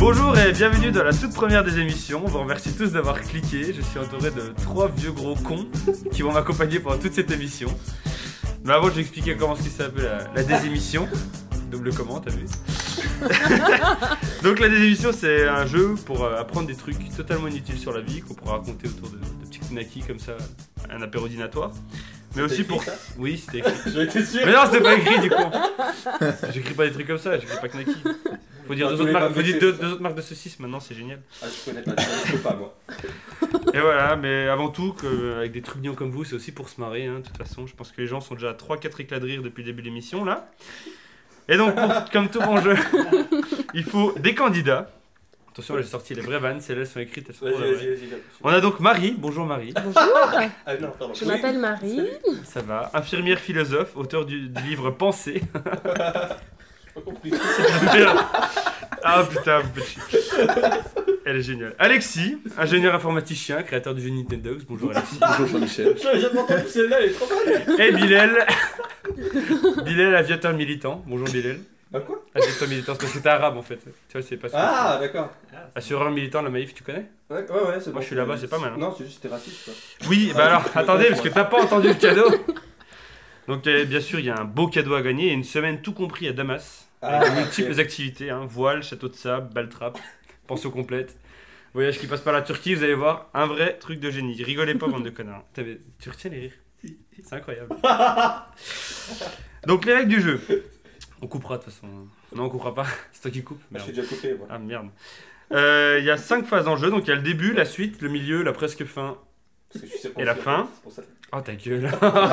Bonjour et bienvenue dans la toute première des émissions. On vous remercie tous d'avoir cliqué. Je suis entouré de 3 vieux gros cons qui vont m'accompagner pendant toute cette émission. Mais avant, je vais expliquer comment ce qui s'appelle la désémission. Double comment, t'as vu? Donc la désémission, c'est un jeu pour apprendre des trucs totalement inutiles sur la vie qu'on pourra raconter autour de petits knackis comme ça, un apéro dînatoire. Mais aussi pour... Ça oui, c'était écrit. J'en étais sûr. Mais non, c'était pas écrit du coup. J'écris pas des trucs comme ça, j'écris pas knacky. Faut dire deux autres marques de saucisses maintenant, c'est génial. Ah, je connais pas, je peux pas moi. Et voilà, mais avant tout, avec des trucs comme vous, c'est aussi pour se marrer. Hein, de toute façon, je pense que les gens sont déjà à 3-4 éclats de rire depuis le début de l'émission là. Et donc, comme tout bon jeu, il faut des candidats. Attention, j'ai sorti les vraies vannes, celles-là sont écrites. Elles sont Vas-y. On a donc Marie. Bonjour Marie. Bonjour, Ah non, pardon. je m'appelle Marie. Ça va. Infirmière philosophe, auteur du livre Pensée. Pas compris. Ah putain, petit. Elle est géniale. Alexis, ingénieur informaticien, créateur du jeu Nintendo. Bonjour Alexis. Bonjour Jean-Michel. J'avais jamais entendu celle-là, elle est trop bonne. Et Bilal. Bilal, aviateur militant. Bonjour Bilal. Bah quoi? Aviateur militant, c'est parce que t'es arabe en fait. Tu vois, c'est pas sûr. Ah, d'accord. Assureur militant, la Maïf, tu connais? Ouais, c'est bon. Moi je suis là-bas, c'est pas mal. Hein. Non, c'est juste que t'es raciste quoi. Oui, bah alors, attendez, parce que t'as pas entendu le cadeau. Donc bien sûr, il y a un beau cadeau à gagner et une semaine tout compris à Damas. Avec de multiples activités, hein, voile, château de sable, baltrap, pension complète. Voyage qui passe par la Turquie, vous allez voir, un vrai truc de génie. Rigolez pas, bande de connards. Tu retiens les rires. C'est incroyable. Donc les règles du jeu. On coupera de toute façon. Non, on coupera pas. C'est toi qui coupes. Je suis déjà coupé moi. Ah merde. Il y a 5 phases en jeu, donc il y a le début, la suite, le milieu, la presque fin. Parce que je suis Et la fin. C'est pour ça. Oh ta gueule.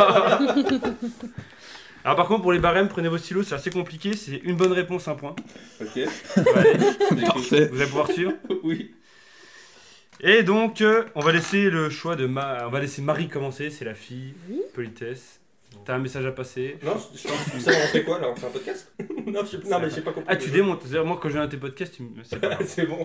Alors par contre pour les barèmes, prenez vos stylos, c'est assez compliqué, c'est une bonne réponse, un point. Ok. Ouais, Parfait. vous allez pouvoir suivre. Oui. Et donc on va laisser le choix de on va laisser Marie commencer, c'est la fille, Oui. politesse. T'as un message à passer. Non, ça on fait quoi là? On fait un podcast? Non, mais j'ai pas compris. Ah tu démontes, c'est-à-dire moi quand je viens à tes podcasts, c'est pas grave. C'est bon.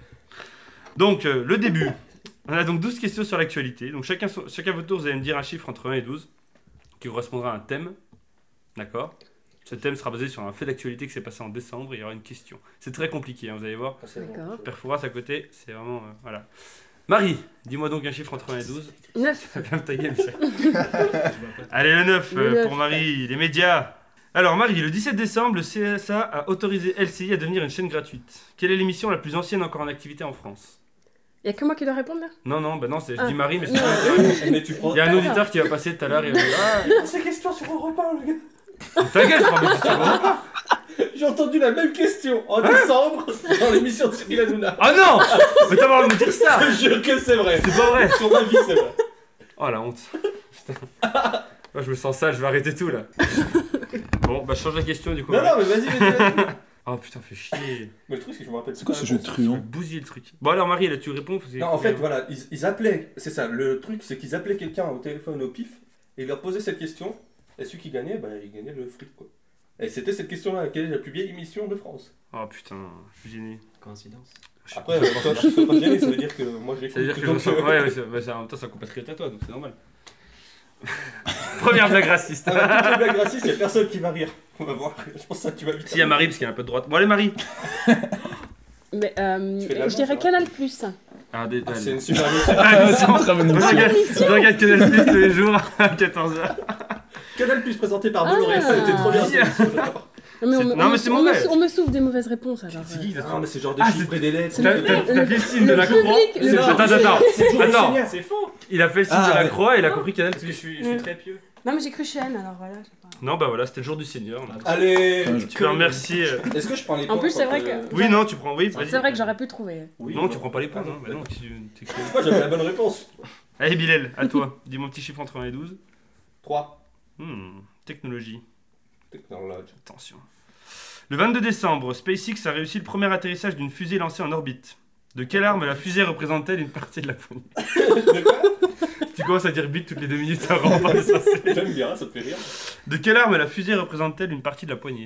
Donc le début. On a donc 12 questions sur l'actualité. Donc chacun à votre tour, vous allez me dire un chiffre entre 1 et 12 qui correspondra à un thème. D'accord? Ce thème sera basé sur un fait d'actualité qui s'est passé en décembre et il y aura une question. C'est très compliqué, hein, vous allez voir. Ah, c'est bon. D'accord. Perfouras à côté, c'est vraiment... voilà. Marie, dis-moi donc un chiffre entre 1 et 12. 9. Ferme ta gueule, Michel. Allez, le 9 Le 9. pour Marie, les médias. Alors Marie, le 17 décembre, le CSA a autorisé LCI à devenir une chaîne gratuite. Quelle est l'émission la plus ancienne encore en activité en France? Y'a que moi qui dois répondre là? Non, bah non, je Ah. dis Marie, mais c'est Non. pas Mais tu prends. Il y a un auditeur qui va passer tout à l'heure et il va dire Ah, ces questions sur Europe 1, le gars. ah, ta gueule, je prends mes questions. J'ai entendu la même question en décembre dans l'émission de Cyril Hanouna. Ah non! Mais t'as pas de me dire ça! Je jure que c'est vrai. C'est pas vrai! Sur ma vie, c'est vrai. Oh la honte. Putain. Moi je me sens sale, je vais arrêter tout là. Bon, bah je change la question du coup. Non, mais vas-y. Oh putain, fais chier. Mais le truc, c'est que je me rappelle. C'est quoi ce jeu de Je vais truand? bousiller le truc. Bon alors Marie, là tu réponds. Non, en fait, voilà, ils appelaient. C'est ça, le truc, c'est qu'ils appelaient quelqu'un au téléphone au pif et ils leur posaient cette question. Et celui qui gagnait, bah, il gagnait le fric, quoi. Et c'était cette question-là, quelle est la plus vieille émission de France? Oh putain, je suis gêné. Coïncidence. Après, toi, je suis pas gêné, ça veut dire que moi je Ça veut dire l'écoute. que je me sens. donc, Ouais, en même temps c'est un compatriote à toi, donc c'est normal. Première blague raciste. Toutes les blagues racistes, y'a personne qui va rire. On va voir, je pense que ça, tu vas vite. Si, il y a Marie parce qu'elle a un peu de droite. Bon allez Marie. Mais fais de la je dirais manche, Canal Plus. Ah, C'est une super émission. C'est une très bonne Moi, émission. je regarde Canal Plus tous les jours à 14h. Canal Plus présenté par Bolloré, Ah. ça a été trop bien. cette émission, j'adore. Non, mais c'est mauvais. On me souffle des mauvaises réponses alors. C'est qui Non, mais c'est genre des Ah, chiffres et des lettres. T'as fait le signe de le la croix. public, le Attends. C'est toujours Attends. génial. C'est faux. Il a fait le signe Ah, de la ouais. croix et il a compris Canal Parce que Plus. je suis très pieux. Non mais j'ai cru Chêne alors voilà. je sais pas. Non, bah voilà, c'était le jour du Seigneur. Allez. Tu peux remercier. Est-ce que je prends les En points plus, c'est quand, vrai que- Oui, non, tu prends. Oui, vas-y. C'est vrai que j'aurais pu trouver. Oui, Non, tu prends pas les points, non. Bah non, t'es con. Moi j'avais la bonne réponse. Allez, Bilal, à toi. Dis mon petit chiffre entre 1 et 12. 3. Technologie. Technologie. Attention. Le 22 décembre, SpaceX a réussi le premier atterrissage d'une fusée lancée en orbite. De quelle arme la fusée représente-t-elle une partie de la poignée? Tu commences à dire bite toutes les 2 minutes, ça rend pas ça. J'aime bien, ça te fait rire. De quelle arme la fusée représente-t-elle une partie de la poignée?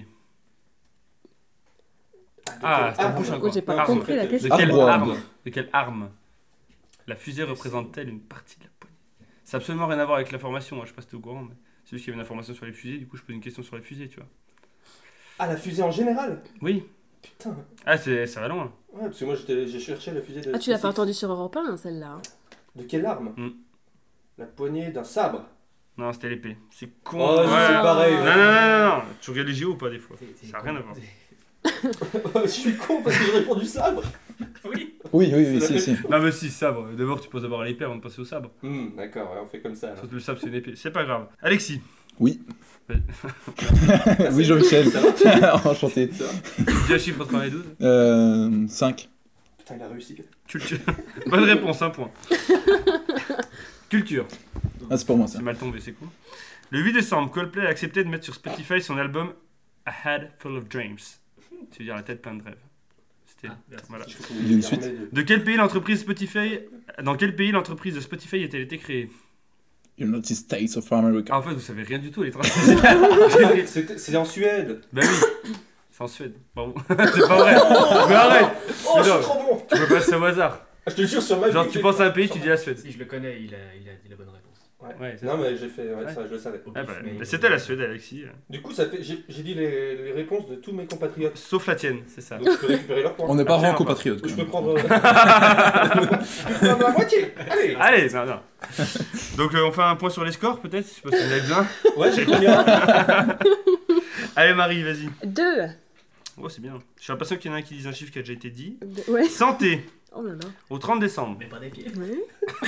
Ah, ça bouge Oh, encore. j'ai pas Arme. compris la De question. quelle Arbre. arme? De quelle arme la fusée représente-t-elle une partie de la poignée? C'est absolument rien à voir avec l'information, hein, je sais pas si t'es au courant, mais c'est juste qu'il y avait une information sur les fusées, du coup je pose une question sur les fusées, tu vois. Ah, la fusée en général? Oui. Putain. Ah, ça va loin. Ouais, parce que moi j'ai cherché la fusée de. Ah, tu l'as pas SpaceX. entendu sur Europe 1, celle-là. Hein. De quelle arme Hmm. La poignée d'un sabre. Non, c'était l'épée. C'est con. Oh, Ouais. c'est pareil. Non, non, non, non. Tu regardes les JO ou pas des fois? C'est Ça n'a rien à voir. Je suis con parce que j'ai répondu sabre. Oui. Oui, C'est si. Non, mais si, sabre. D'abord, tu poses d'abord à l'épée avant de passer au sabre. D'accord, ouais, on fait comme ça. Alors. Surtout le sabre, c'est une épée. C'est pas grave. Alexis. Oui. Ouais. Oui, Jean-Michel. Ça va Enchanté. Ça va Dis un chiffre entre 1 et 12. 5. Putain, il a réussi. Culture. Bonne réponse, un point. Culture. Ah, c'est pour moi ça. C'est mal tombé, c'est cool. Le 8 décembre, Coldplay a accepté de mettre sur Spotify son album A Head Full of Dreams. Ça veut dire la tête pleine de rêves. C'était. Voilà. Il y a une suite. De quel pays l'entreprise Spotify. Dans quel pays l'entreprise de Spotify a-t-elle été créée? United States of America. Ah, en fait, vous savez rien du tout, les trans. C'est en Suède. Bah oui. C'est en Suède. Bravo. C'est pas vrai. Mais arrête. Oh, Mais je non. suis trop bon. Tu peux pas ça au hasard. Je te jure sur ma Genre, vie, tu c'est- penses à un pays, tu dis la Suède. Si je le connais, il a dit la bonne réponse. Ouais, c'est Non, mais j'ai fait. Ouais, Ouais. ça, je le savais. Ah bah, Mais- c'était la Suède, Alexis. Du coup, ça fait. J'ai dit les réponses de tous mes compatriotes. Sauf la tienne, c'est ça. Donc je peux récupérer leurs points. On n'est pas Absolument vraiment compatriotes. Ou je quand peux même. prendre. La moitié. Allez. Allez, non, non. Donc, on fait un point sur les scores, peut-être? Je sais pas si on a bien. Ouais, j'ai combien? Allez, Marie, vas-y. 2. Oh, c'est bien. Je suis impatient qu'il y en ait un qui dise un chiffre qui a déjà été dit. Ouais. Santé, Oh là là. au 30 décembre. Mais pas des pieds. Ouais.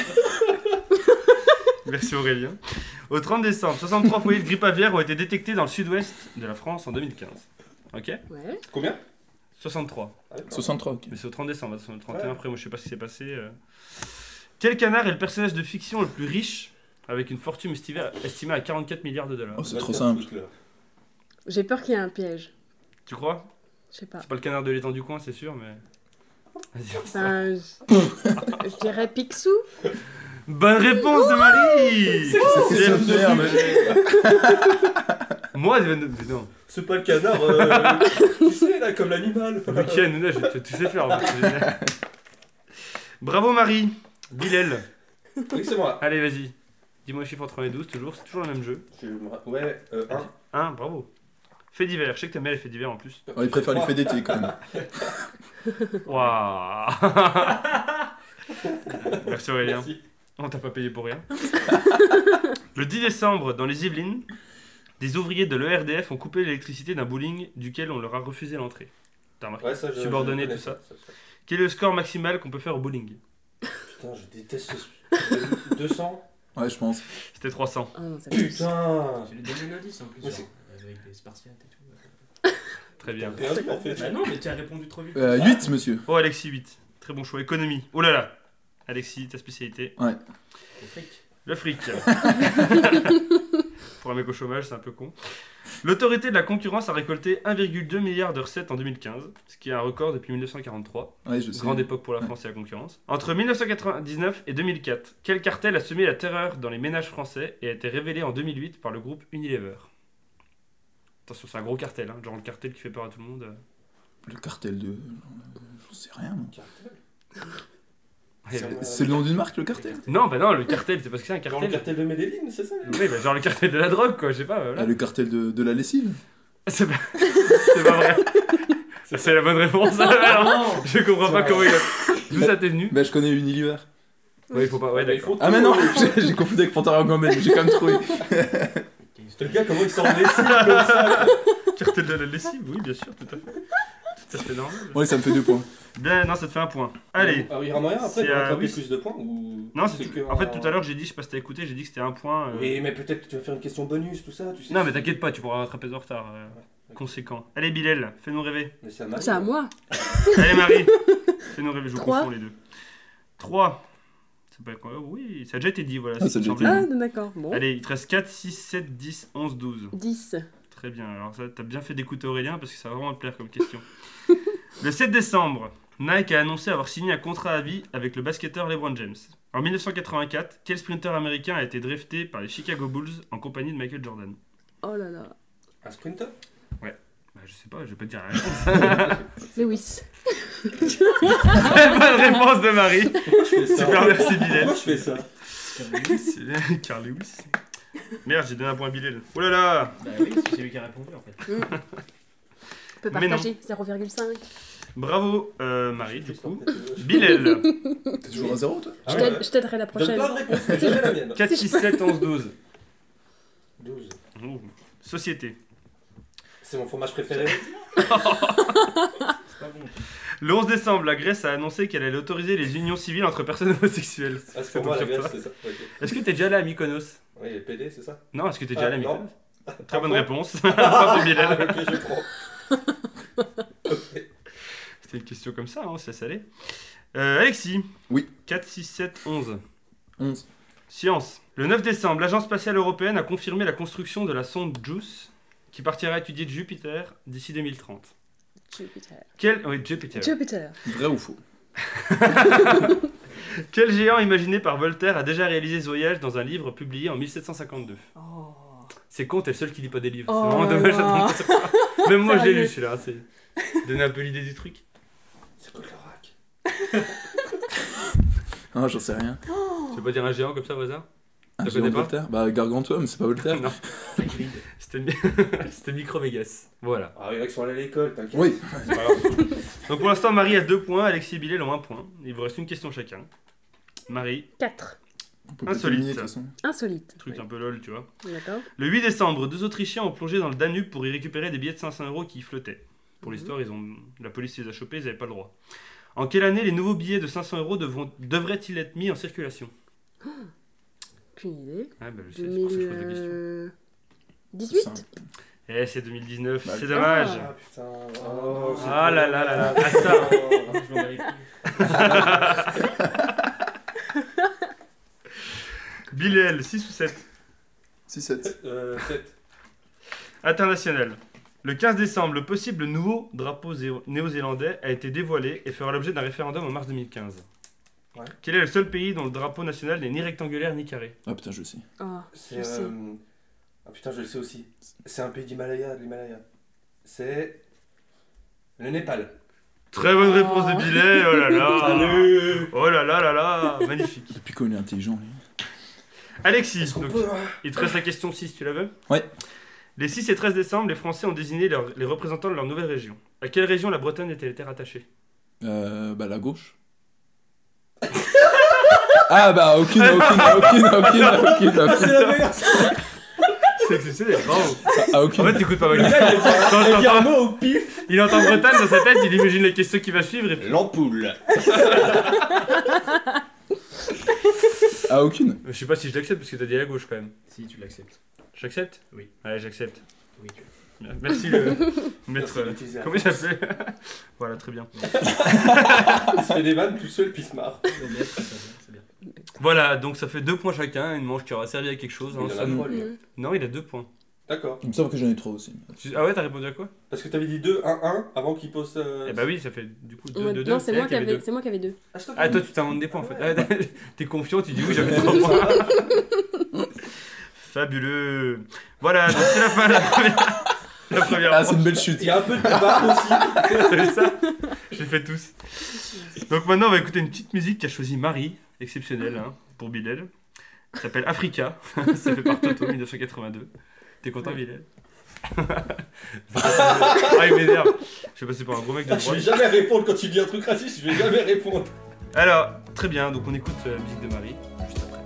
Merci Aurélien. Au 30 décembre, 63 foyers de grippe aviaire ont été détectés dans le sud-ouest de la France en 2015. Ok? Ouais. Combien? 63. Ah, d'accord. 63, ok. Mais c'est au 30 décembre, attention, le 31 Ouais. après, moi je sais pas ce qui s'est passé. Quel canard est le personnage de fiction le plus riche avec une fortune estimée à 44 milliards de dollars? Oh, c'est Va trop te faire simple. foutre, là. J'ai peur qu'il y ait un piège. Tu crois? Je sais pas. C'est pas le canard de l'étang du coin, c'est sûr, mais. Vas-y, on sait. Ben, je dirais Picsou. Bonne réponse de Marie! C'est merde. Moi, mais non. C'est pas le canard, tu sais, là, comme l'animal. Week-end, là, tu sais faire. En fait. Bravo Marie! Bilal. Oui, c'est moi. Allez, vas-y. Dis-moi le chiffre entre 1 et 12, toujours. C'est toujours le même jeu. Ouais, 1. 1, bravo. Fait divers. Je sais que t'aimes bien les faits divers en plus. Ouais, il préfère les faits d'été quand même. Waouh! Merci Aurélien. Merci. On t'a pas payé pour rien. Le 10 décembre, dans les Yvelines, des ouvriers de l'ERDF ont coupé l'électricité d'un bowling duquel on leur a refusé l'entrée. T'as remarqué? Ouais, ça, Subordonné, je connais tout ça. ça. Quel est le score maximal qu'on peut faire au bowling? Putain, je déteste ce... 200. Ouais, je pense. C'était 300. Ah non, c'est plus. Putain. Je lui donne un indice en plus. Mais genre, c'est- avec les Spartiates et tout. Très bien. Et un truc, en fait. Bah non, mais tu as répondu trop vite. 8, monsieur. Oh, Alexis, 8. Très bon choix. Économie. Oh là là. Alexis, ta spécialité? Ouais. Le fric. Le fric. Pour un mec au chômage, c'est un peu con. L'autorité de la concurrence a récolté 1,2 milliard de recettes en 2015, ce qui est un record depuis 1943. Ouais, je sais. Grande époque pour la France et la concurrence. Entre 1999 et 2004, quel cartel a semé la terreur dans les ménages français et a été révélé en 2008 par le groupe Unilever? Attention, c'est un gros cartel, hein, genre le cartel qui fait peur à tout le monde. Le cartel de. J'en sais rien. moi. Ouais, C'est le nom d'une marque, le cartel? non, bah non, le cartel, c'est parce que c'est un Genre le cartel. cartel de Medellin, c'est ça? Oui, bah genre le cartel de la drogue, quoi, je sais pas. Voilà. Ah, le cartel de la lessive? C'est pas vrai. C'est la bonne réponse. Alors, je comprends pas comment il a. D'où ça t'est venu? Bah, je connais Unilever. Ouais, il faut pas. Ouais, Il d'accord. faut Ah, mais non, j'ai confondu avec Pantalon Gourmet, j'ai quand même trouvé. Le gars, comment il sort de lessive comme ça? Cartel de la lessive, oui, bien sûr, tout à fait. Tout à fait normal. Ouais, ça me fait 2 points. Bien, non, ça te fait un point. Allez. Alors, il y aura moyen après C'est, de rattraper oui, plus de points ou... Non, que en fait, tout à l'heure, j'ai dit, je sais pas si t'as écouté, j'ai dit que c'était un point. Oui, mais peut-être que tu vas faire une question bonus, tout ça, tu sais. Non, mais t'inquiète pas, tu pourras rattraper de retard. Conséquent. Allez, Bilal, fais-nous rêver. Mais c'est à Marie. C'est à moi. Allez, Marie, fais-nous rêver, je vous 3. confonds les deux. 3. C'est pas quoi? Oui, ça a déjà été dit, voilà. Ah, c'est ça a déjà semblé. été Ah, d'accord. Bon. Allez, il te reste 4, 6, 7, 10, 11, 12. 10. Très bien, alors ça, t'as bien fait d'écouter Aurélien parce que ça va vraiment te plaire comme question. Le 7 décembre, Nike a annoncé avoir signé un contrat à vie avec le basketteur LeBron James. En 1984, quel sprinter américain a été drafté par les Chicago Bulls en compagnie de Michael Jordan? Oh là là. Un sprinter? Bah, je sais pas, je vais pas te dire la réponse. Lewis. Bonne réponse de Marie. Pourquoi je fais ça? Super, merci Bilal. Pourquoi je fais ça? C'est Carl Lewis. Merde, j'ai donné un point à Bilal. Oh là là. Bah oui, c'est lui qui a répondu en fait. On peut Mais non. partager 0,5. Bravo Marie, du coup. Bilal. T'es toujours à 0, toi Ah Je t'aiderai la Donne prochaine. pas de réponse, mais jamais la mienne. 4, 6, 7, 11, 12. 12. Ouh. Société. C'est mon fromage préféré. C'est pas bon. Le 11 décembre, la Grèce a annoncé qu'elle allait autoriser les unions civiles entre personnes homosexuelles. Ah, c'est Ça pour moi la tombe sur Grèce, toi. c'est ça. Ok. Est-ce que t'es déjà allé à Mykonos? Oui, les PD, c'est ça. Non, est-ce que t'es déjà allé à non. Mykonos? Très bonne Ah, réponse. Pas pour Bilal. Ah, ok, je prends. Ok. C'était une question comme ça, hein, ça salé. Alexis. Oui. 4, 6, 7, 11. 11. Science. Le 9 décembre, l'Agence spatiale européenne a confirmé la construction de la sonde JUICE qui partira étudier Jupiter d'ici 2030. Jupiter. Oui, Jupiter. Jupiter. Vrai ou faux? Quel géant imaginé par Voltaire a déjà réalisé ce voyage dans un livre publié en 1752? Oh. C'est con, t'es le seul qui lit pas des livres. Oh C'est vraiment là dommage. là. Attends, ça. Même moi, je l'ai lu Sérieux. celui-là. C'est donner un peu l'idée du truc. C'est quoi le rack? Ah, j'en sais rien. Tu veux pas dire un géant comme ça au hasard? Un Tu géant connais pas Voltaire? Bah, Gargantua, mais c'est pas Voltaire. Non. C'était c'était Micro Vegas. Voilà. Ah, il y en a qui sont allés à l'école, t'inquiète. Oui. C'est pas grave. Donc pour l'instant, Marie a 2 points, Alexis et Bilal ont 1 point. Il vous reste une question chacun. Marie, 4. On peut Insolite. pas éliminer, de toute façon. Insolite. truc Oui. un peu lol, tu vois. D'accord. Le 8 décembre, 2 Autrichiens ont plongé dans le Danube pour y récupérer des billets de 500 € qui y flottaient. Pour l'histoire, la police les a chopés, ils n'avaient pas le droit. En quelle année les nouveaux billets de 500 € devraient-ils être mis en circulation? Aucune idée. Ah bah je sais, c'est pour ça que je pose la question. 18. Simple. Eh, c'est 2019, Bah, c'est dommage. Ah putain. Oh, c'est Ah là là là là. Ah ça. Je m'en bats les couilles. Bilal, 6 ou 7? 6-7. 7. International. Le 15 décembre, le possible nouveau drapeau néo-zélandais a été dévoilé et fera l'objet d'un référendum en mars 2015. Ouais. Quel est le seul pays dont le drapeau national n'est ni rectangulaire ni carré? Ah putain, je sais. Oh, C'est. je sais. Ah putain, je le sais aussi. C'est un pays d'Himalaya, de l'Himalaya. C'est. Le Népal. Très bonne réponse de Bilal, oh là là. Salut. Oh là là là là, magnifique. Depuis qu'on est intelligent, lui. Alexis, Est-ce qu'on donc, peut, hein il te reste la question 6, tu la veux? Ouais. Les 6 et 13 décembre, les Français ont désigné les représentants de leur nouvelle région. À quelle région la Bretagne était rattachée? Bah, la gauche. Ah bah, aucune. C'est la meilleure. C'est exceptionnel, bravo. Ah, En aucune. fait, t'écoutes pas mal. Il dit un mot au pif. Il entend Bretagne dans sa tête, il imagine les questions qui va suivre et puis... L'ampoule. Ah, aucune. Je sais pas si je l'accepte parce que t'as dit à la gauche quand même. Si, tu l'acceptes. J'accepte? Oui. Ouais, j'accepte. Oui, tu Merci le maître... Merci d'utiliser la comment il s'appelait? Voilà, très bien. Il se fait des vannes tout seul puis il se marre. c'est bien. Voilà, donc ça fait 2 points chacun, une manche qui aura servi à quelque chose. hein, Il en ça- a 3 lui. Non, il a 2 points. D'accord. Il me semble que j'en ai 3 aussi. Ah ouais, t'as répondu à quoi? Parce que t'avais dit 2, 1, 1 avant qu'il pose. Eh bah oui, ça fait du coup 2, Moi- 2, 2. non, c'est moi qui avais 2. Ah, je te Ah, toi tu t'inventes des points en fait. Ah, t'es confiant, tu dis oui, j'avais 3 points. Fabuleux. Voilà, donc c'est la fin de la première Ah, c'est une belle chute. Il y a un peu de débat aussi. Vous savez ça? Je les fais tous. Donc maintenant, on va écouter une petite musique qu'a choisi Marie, exceptionnelle hein, pour Bilal. Ça s'appelle Africa. Ça fait par Toto, 1982. T'es content, Bilal? Ah, il m'énerve. Je vais passer pour un gros mec de Je droite. vais jamais répondre quand tu dis un truc raciste, je vais jamais répondre. Alors, très bien, donc on écoute la musique de Marie juste après.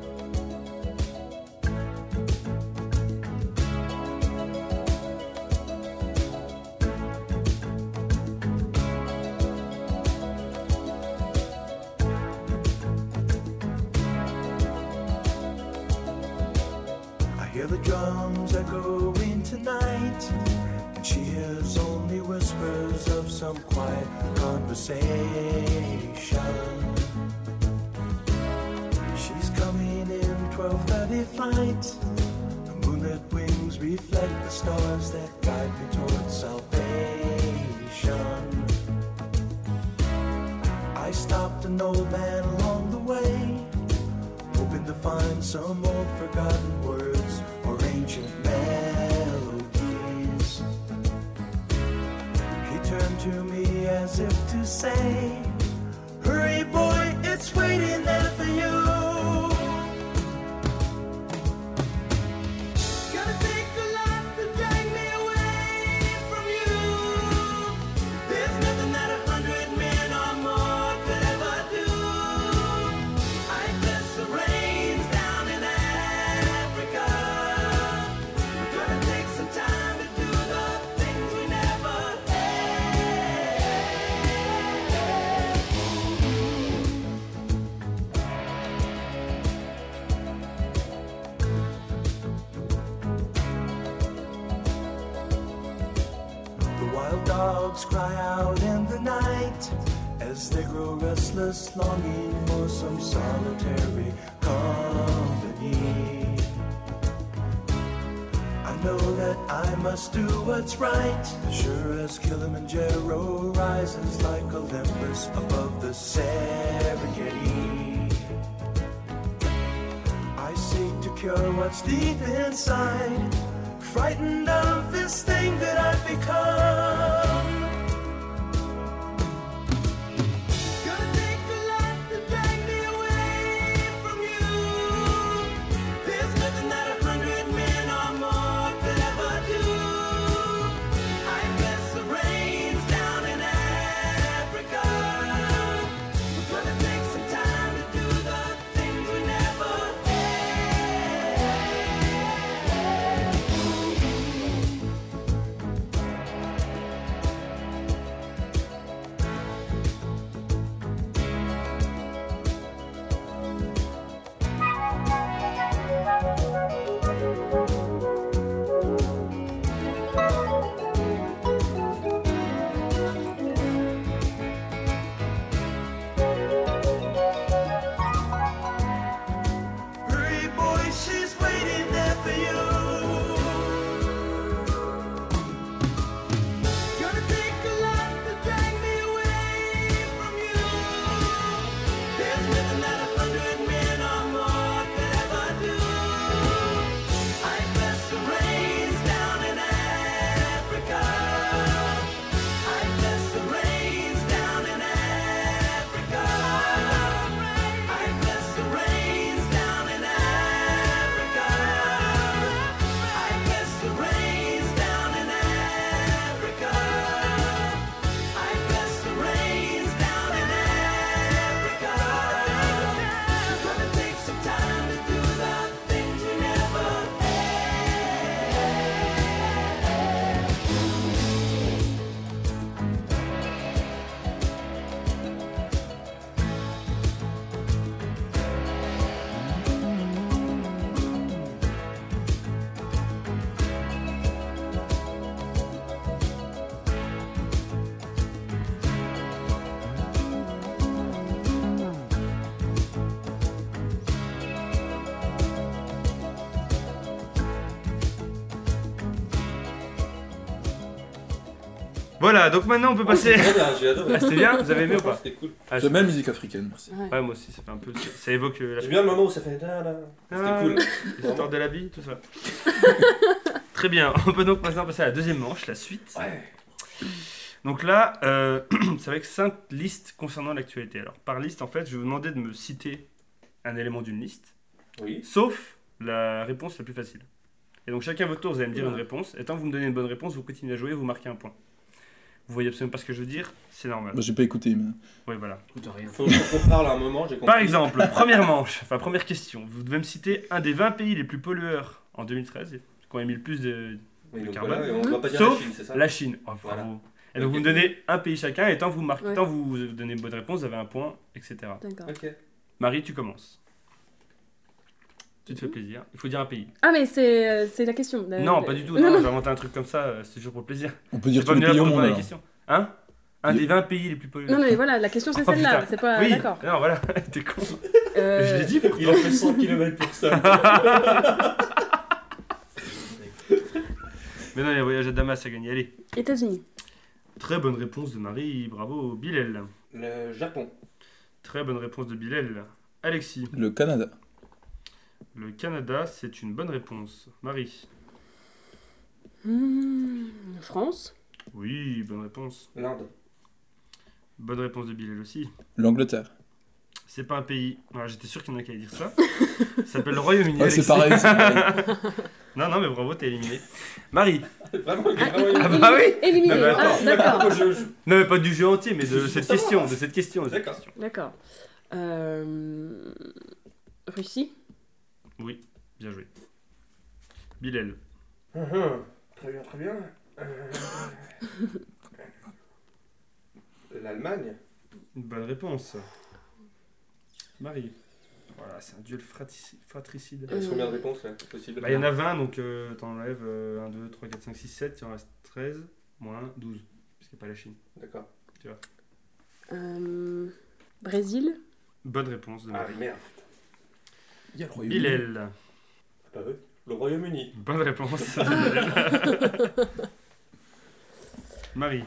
I hear the drums echoing tonight, and she hears only whispers of some quiet conversation. She's coming in 12:30 flight. The moonlit wings reflect the stars that guide me towards salvation. I stopped an old man along the way, hoping to find some old forgotten words or ancient melodies. He turned to me as if to say, hurry boy, it's waiting there for you. It's gonna take a lot to drag me away from you. Wild dogs cry out in the night as they grow restless, longing for some solitary company. I know that I must do what's right, sure as Kilimanjaro rises like Olympus above the Serengeti. I seek to cure what's deep inside, frightened of this thing that I've become. Gonna take a lot to drag me away from you. There's nothing that 100 men or more could ever do. I guess the rain's down in Africa. We're gonna take some time to do the things we never Hurry, boy, she's waiting there for you. It's gonna take a lot to drag me away from you. There's nothing that 100 men or more could ever do. I guess the rain's down in Africa. I guess the rain's down in Africa. I guess the rain's down in Africa. I guess the rain's down in Africa. I guess the rain's down in Africa. We're gonna take some time to do the things we never Voilà, donc maintenant on peut passer. Très bien, j'ai adoré. Ah, c'était bien. Vous avez aimé ou pas? C'était cool. Ah, J'aime bien la musique africaine, merci. Ouais, moi aussi, ça fait un peu. Ça évoque la J'aime bien le moment où ça fait. C'était cool. l'histoire de la vie, tout ça. Très bien, on peut donc maintenant passer à la deuxième manche, la suite. Ouais. Donc là, c'est avec 5 listes concernant l'actualité. Alors, par liste, en fait, je vais vous demander de me citer un élément d'une liste, Oui. sauf la réponse la plus facile. Et donc, chacun à votre tour, vous allez me dire une réponse. Et tant que vous me donnez une bonne réponse, vous continuez à jouer, vous marquez un point. Vous voyez absolument pas ce que je veux dire, c'est normal. Moi, j'ai pas écouté, mais. Oui, voilà. Écoute, rien. Faut qu'on parle à un moment, j'ai compris. Par exemple, première manche, enfin première question. Vous devez me citer un des 20 pays les plus pollueurs en 2013, qui ont émis le plus de Oui, donc carbone. voilà, on va pas dire Sauf la Chine, c'est ça? la Chine. Oh, bravo. Voilà. Et donc Ok. vous me donnez un pays chacun, et tant que vous marquez, Ouais. tant que vous donnez une bonne réponse, vous avez un point, etc. D'accord. Ok. Marie, tu commences. Tu te fais plaisir. Il faut dire un pays. Ah, mais c'est la question. Non, pas du tout. Non, Non, non. j'ai inventé un truc comme ça, c'est toujours pour le plaisir. On peut dire J'ai pas tous les venu là pays pour au répondre monde à la alors. question. Hein? Un des 20 pays les plus pollueurs. Non, mais voilà, la question c'est Oh, celle-là. putain. C'est pas. Oui, D'accord. non, voilà, t'es con. Je Euh, l'ai dit pourtant. Il a fait 100 km pour ça. Mais non, il y a un voyage à Damas à gagner. Allez. États-Unis. Très bonne réponse de Marie, bravo Bilal. Le Japon. Très bonne réponse de Bilal. Alexis. Le Canada. Le Canada, c'est une bonne réponse. Marie. France. Oui, bonne réponse. L'Inde. Bonne réponse de Bilal aussi. L'Angleterre. C'est pas un pays. Voilà, j'étais sûr qu'il y en a qui allaient dire ça. Ça s'appelle le Royaume-Uni. Ouais, c'est Alexis. pareil. Non, non, mais bravo, t'es éliminé. Marie. Vraiment, il est vraiment Ah bah oui. Éliminé. Ah bah attends, Ah, d'accord. Non, mais pas du jeu entier, mais de cette savoir. question. De cette question. de cette D'accord. question. D'accord. Russie. Oui, bien joué. Bilal. Très bien, très bien. L'Allemagne. Une bonne réponse. Marie. Voilà, c'est un duel fratricide. Il reste combien de réponses là? C'est possible. Bah, il y en a 20, donc t'enlèves 1, 2, 3, 4, 5, 6, 7, il en reste 13, moins 12. parce qu'il n'y a pas la Chine. D'accord. Brésil. Bonne réponse de Ah Marie. merde. Il y a le Royaume-Uni. Bilal. Bah oui. Le Royaume-Uni. Bonne réponse de Bilal. Marie.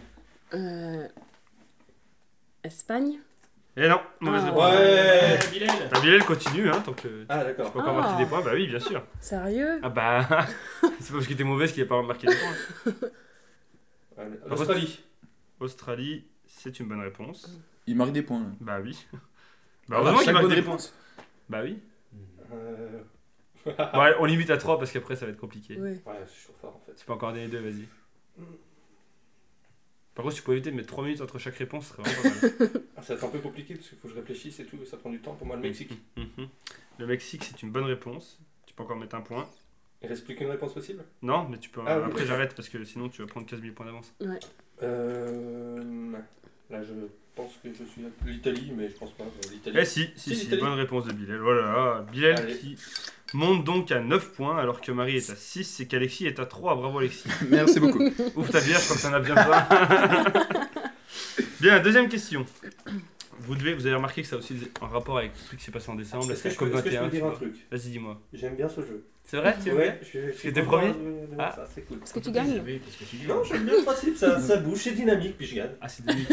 Espagne. Eh non, mauvaise Ah. réponse. Ouais. Bilal. Bah, Bilal continue, hein, tant que Ah tu d'accord. peux encore Ah. marquer des points. Bah oui, bien sûr. Sérieux? Ah bah, c'est pas parce que t'es mauvaise qu'il n'y a pas marqué des points. L'Australie. Australie, c'est une bonne réponse. Il marque des points. Là. Bah oui. Bah Ah, heureusement qu'il chaque marque bonne des points. réponse. Bah oui. Euh... Bon, allez, on limite à 3 parce qu'après ça va être compliqué. Oui. Ouais, je suis trop fort en fait. Tu peux encore donner 2, vas-y. Par contre, si tu peux éviter de mettre 3 minutes entre chaque réponse, ce serait vraiment pas mal. Ah, ça va être un peu compliqué parce qu'il faut que je réfléchisse et tout, et ça prend du temps pour moi le Mexique. Mhm. Le Mexique, c'est une bonne réponse. Tu peux encore mettre un point. Il reste plus qu'une réponse possible. Non, mais tu peux. Ah oui, Après, d'accord. j'arrête parce que sinon tu vas prendre 15 000 points d'avance. Là, je pense que je suis l'Italie, mais je pense pas. L'Italie. Eh si, l'Italie. bonne réponse de Bilal. Voilà, Bilal Allez. qui monte donc à 9 points alors que Marie est à 6 et qu'Alexis est à 3. Bravo Alexis. Merci beaucoup. Ouvre ta bière, je crois que t'en as bien besoin. Bien, deuxième question. Vous avez remarqué que ça a aussi un rapport avec le truc qui s'est passé en décembre, la Est-ce que je COP peux 21. dire tu un vois. truc? Vas-y, dis-moi. J'aime bien ce jeu. C'est vrai, tu aimes bien je t'es content premier de Ah. ça, c'est cool. Est-ce que tu gagnes? Oui, parce que tu gagnes. Non, j'aime bien le principe, ça bouge, c'est dynamique, puis je gagne. Ah, c'est dynamique.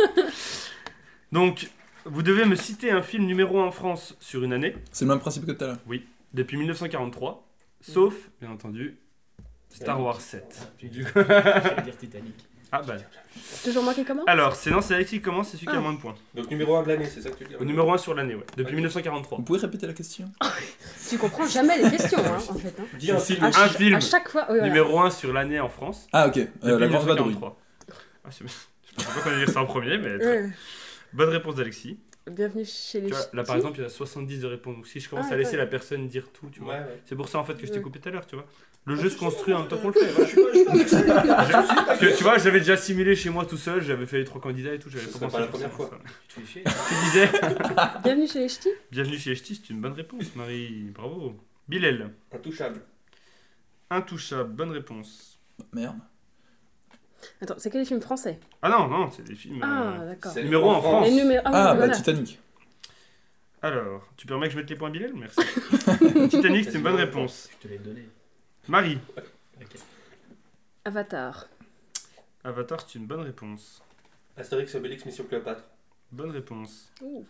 Donc, vous devez me citer un film numéro 1 en France sur une année, C'est le même principe que tout à l'heure. depuis 1943, sauf, bien entendu, Star Wars 7. J'allais dire Titanic. Ah bah. Toujours moi qui commence? Alors, c'est Alexis qui commence, c'est celui qui a Ah. moins de points. Donc numéro 1 de l'année, c'est ça que tu dis? Au numéro 1 sur l'année, ouais. Depuis Ok. 1943. Vous pouvez répéter la question? Tu comprends jamais les questions, hein, en fait. Hein. Dis un film. Un film. À chaque fois. Oui, voilà. Numéro 1 sur l'année en France. Ah ok, Depuis la grande vadrouille. 1943. Ah, je pensais pas qu'on allait dire ça en premier, mais Ouais. bonne réponse d'Alexis. Bienvenue chez les Tu vois, là par ch'tis. exemple, il y a 70 de réponses. Donc si je commence Ah, à laisser d'accord. la personne dire tout, tu vois. Ouais, ouais. C'est pour ça en fait que je t'ai Ouais. coupé tout à l'heure, tu vois. Le jeu se construit en même temps qu'on le fait. Je suis pas vexé, Parce que tu vois, j'avais déjà simulé chez moi tout seul, j'avais fait les 3 candidats et tout, j'avais Ce pas serait pensé pas la à première faire fois. ça. Tu te fais chier. Tu disais Bienvenue chez les ch'tis. bienvenue chez Echti, c'est une bonne réponse, Marie. Bravo. Bilal, Intouchable. intouchable, bonne réponse. Merde. Attends, c'est quel film français? Ah non, non, c'est des films. Ah, d'accord. C'est Numéro en France. Les numéros. Ah, oui, bah voilà. Titanic. Alors, tu permets que je mette les points Bilal? Merci. Titanic, c'est une bonne réponse. Je te l'ai donné. Marie, Ok. Avatar. Avatar, c'est une bonne réponse. Astérix, Obélix, Mission Cléopâtre. Bonne réponse. Ouh.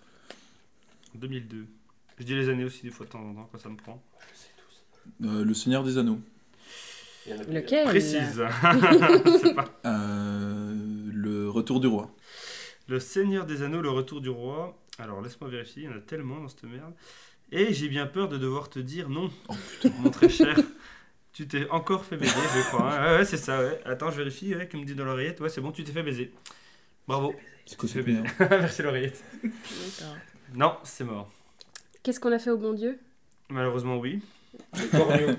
2002. Je dis les années aussi des fois de temps en temps quand ça me prend. Je sais tous. Le Seigneur des Anneaux. Il y en a plus. Lequel? Précise. Je sais pas. Le Retour du Roi. Le Seigneur des Anneaux, le retour du roi. Alors laisse-moi vérifier, il y en a tellement dans cette merde. Et j'ai bien peur de devoir te dire non. Oh putain. Mon très cher. Tu t'es encore fait baiser, je crois. hein. Ouais, c'est ça, ouais. Attends, je vérifie, ouais, qui me dit dans l'oreillette. Ouais, c'est bon, tu t'es fait baiser. Bravo. C'est quoi Tu t'es cette fait baiser. merde? Merci l'oreillette. D'accord. Non, c'est mort. Qu'est-ce qu'on a fait au bon Dieu? Malheureusement, oui. Le Cornio.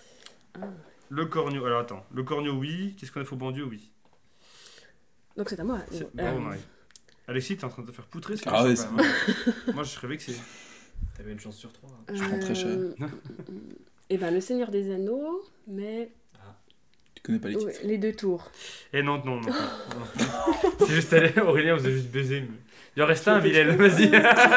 Le corneau. Alors attends. Le corneau, oui. Qu'est-ce qu'on a fait au bon Dieu? Oui. Donc c'est à moi. Bravo, Marie. Alexis, t'es en train de te faire poutrer ce que Ah je ouais, sais pas, hein. Moi, je serais vexé. T'avais une chance sur 3. Je prends très cher. Et ben le Seigneur des Anneaux, mais Tu connais pas les titres. ouais, les deux tours. Et non, non, non. non. C'est juste allé, Aurélien, vous avez juste baisé. Mais... Il en reste un, Bilal, vas-y.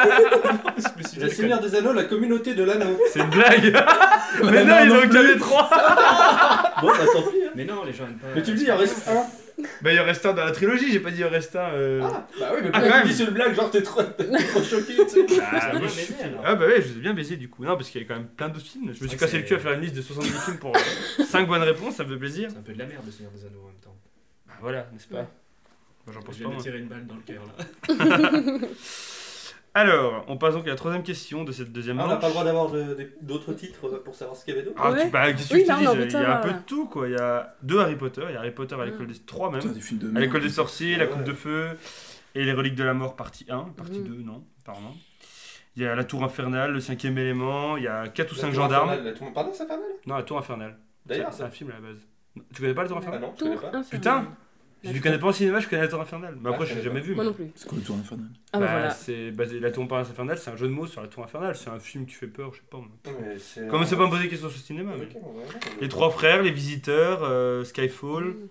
Le Seigneur des Anneaux, la communauté de l'anneau. C'est une blague. Mais non, il non en plus. avait 3. Bon, bah tant pis. Hein. Mais non, les gens aiment pas. Mais tu me dis, il en reste un. Bah, il en reste un dans la trilogie, j'ai pas dit il en reste un. Ah, bah oui, mais Ah, pourquoi quand tu même. dis c'est une blague, genre t'es trop choqué, tu sais. Ah, Ça moi, bien je suis- baisé, alors. Ah bah ouais, je vous ai bien baisé du coup. Non, parce qu'il y a quand même plein d'autres films. Je me suis Ouais, cassé le c'est- cul à faire une liste de 70 films pour 5 bonnes réponses, ça me fait plaisir. C'est un peu de la merde, le Seigneur des Anneaux en même temps. Bah voilà, n'est-ce pas? Ouais. Moi, j'en pense Je pas. viens de moi. tirer une balle dans le cœur là. Alors, on passe donc à la troisième question de cette deuxième Ah, on n'a manche. pas le droit d'avoir d'autres titres pour savoir ce qu'il y avait d'autre. Ah, Ouais. bah, qu'est-ce que Oui, je te là, on dis, a envie de il y a un savoir, peu là. de tout quoi. Il y a 2 Harry Potter, il y a Harry Potter à l'école des 3 même. Putain, des films de À merde. l'école des sorciers, la Ouais. coupe de feu et les reliques de la mort partie 1, partie Mhm. 2 non, apparemment. Il y a la tour infernale, le 5e élément, il y a 4 ou La 5 Tour gendarmes. Infernale, La tour Pardon, c'est infernal. Non, la tour infernale. D'ailleurs, C'est un film à la base. Tu connais pas la tour Ah infernale? non, je connais Tour pas. infernale. Putain. Je ne connais pas au cinéma, je connais la tour infernale. Mais Ah, après, je je l'ai connais jamais vu. Moi mais- non plus. C'est quoi le Tour infernal? Ah bah voilà. C'est basé... La tour infernale, c'est un jeu de mots sur la tour infernale. C'est un film qui fait peur, je sais pas. moi. Mais c'est- Comment c'est pas me poser des questions sur le cinéma mais- Ok, ouais, ouais. Les 3 frères, les visiteurs, Skyfall,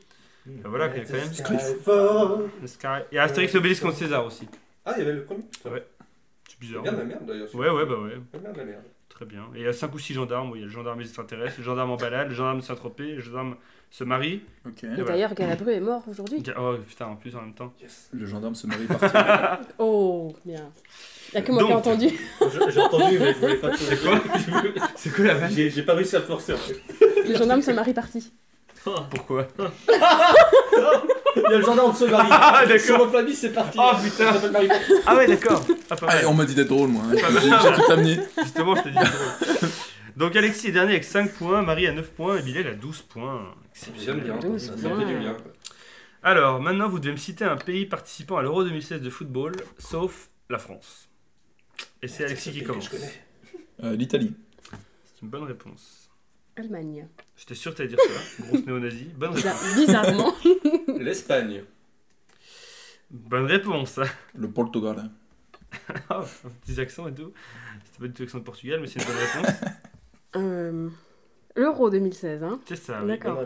Ben voilà, quand même. Skyfall. Le Sky. Et Astérix et Obélix contre César aussi. Ah, il y avait le premier. C'est bizarre. Bien de la merde d'ailleurs. Ouais, ouais, bah ouais. Bien de la merde. Très bien. Et il y a 5 ou 6 gendarmes. Il y a le gendarme des extraterrestres, le gendarme en balade, le gendarme de Saint-Tropez, le gendarme se marie. Ok. Et voilà. d'ailleurs, Galabru est mort aujourd'hui. Oh putain, en plus en même temps. Yes. Le gendarme se marie partir. Oh, bien. Il y a que moi qui ai Donc. entendu. J'ai entendu, mais je voulais pas te C'est quoi C'est quoi la vache? J'ai pas réussi à le forcer en fait. Le gendarme se marie parti. Pourquoi? Il y a le gendarme de se marie. Ah, d'accord. Sur notre famille, c'est parti. Oh putain. Ça s'appelle Marie. Ah ouais, d'accord. Ah, pas mal. Allez, on m'a dit d'être drôle, moi. Hein. Pas mal. J'ai tout amené. Justement, je t'ai dit drôle. Donc Alexis est dernier avec 5 points, Marie a 9 points et Bilal a 12 points. J'aime bien. Douze Ça points. fait du bien. Alors, maintenant, vous devez me citer un pays participant à l'Euro 2016 de football, sauf la France. Et c'est Alexis qui commence. L'Italie. C'est une bonne réponse. Allemagne. J'étais sûr que t'allais dire ça. Grosse néo-nazie. Bonne réponse. Bizarrement. L'Espagne. Bonne réponse. Le Portugal. Ah, petits accents et tout. C'était pas du tout l'accent de Portugal, mais c'est une bonne réponse. L'Euro 2016, hein. C'est ça, oui. D'accord.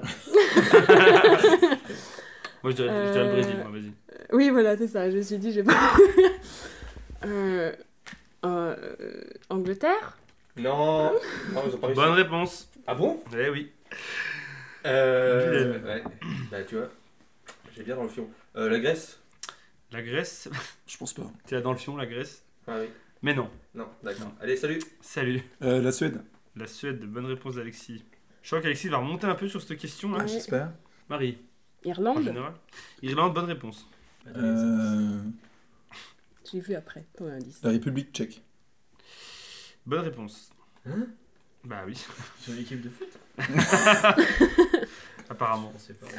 Moi, je dirais le Brésil, moi, vas-y. Oui, voilà, c'est ça. Je me suis dit, j'ai pas. Angleterre. Non. Non, ils ont pas réussi. Bonne réponse. Ah bon? Eh oui. Ouais. Bah, tu vois. J'ai bien dans le fion. La Grèce? La Grèce. Je pense pas. T'es là dans le fion, la Grèce. Ah oui. Mais non. Non, d'accord. Allez, salut. Salut. La Suède. La Suède, bonne réponse d'Alexis. Je crois qu'Alexis va remonter un peu sur cette question. Là. Ouais. J'espère. Marie, en Irlande. général. Irlande, bonne réponse. J'ai vu après ton indice. La République tchèque. Bonne réponse. Hein? Bah oui, Sur l'équipe de foot? apparemment. On sait pas.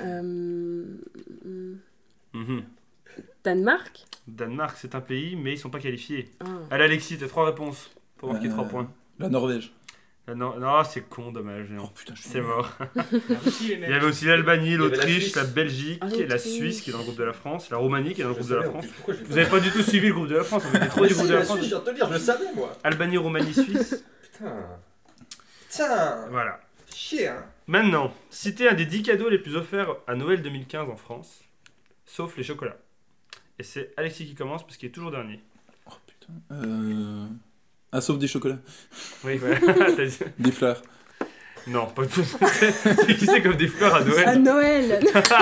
Mhm. Danemark. Danemark, c'est un pays, mais ils sont pas qualifiés. Ah. Allez, Alexis, t'as 3 réponses pour marquer 3 points. La Norvège. Non, non, c'est con, dommage. Oh Non. putain, je suis C'est mort. La Russie, les Il mecs. y avait aussi l'Albanie, avait la l'Autriche, Suisse. la Belgique, Ah, la l'Autriche. Suisse qui est dans le groupe de la France, la Roumanie qui est dans le Je groupe de la savais, en France. plus. Pourquoi j'ai Vous avez pas du tout suivi le groupe de la France, on était trop du groupe de la France. Je viens de te le dire, je le savais moi. Albanie, Roumanie, Suisse. Putain. Voilà. Chier, hein. Maintenant, citez un des 10 cadeaux les plus offerts à Noël 2015 en France, sauf les chocolats. Et c'est Alexis qui commence parce qu'il est toujours dernier. Oh putain. Ah, sauf des chocolats. Oui, voilà. T'as dit- Des fleurs. Non, pas tout. C'est qui c'est comme des fleurs à À Noël. Noël.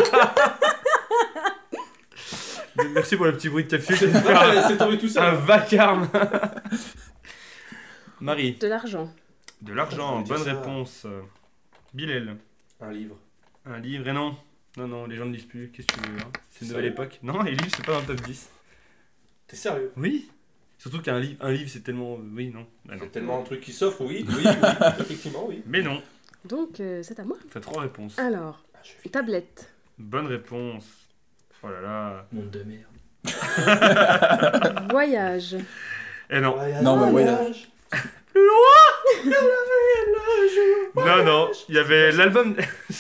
Merci pour le petit bruit de café. qui C'est fait un, c'est tombé tout un seul. vacarme. Marie, De l'argent. de l'argent, Je voulais bonne dire ça. réponse. Bilal, Un livre. un livre et non. Non, les gens ne lisent plus. Qu'est-ce que tu veux hein? C'est une nouvelle Sérieux époque. Non, les livres, c'est pas dans le top 10. T'es sérieux? Oui. Surtout qu'un livre, un livre, c'est tellement. Oui, non. Ah, non. C'est tellement un truc qui s'offre, oui, effectivement, oui. Mais non. Donc, c'est à moi. T'as 3 réponses. Alors, Ah, je suis tablette. Bonne réponse. Oh là là. Monde de merde. Voyage. Eh non. Non, mais voyage. Non, il y avait l'album.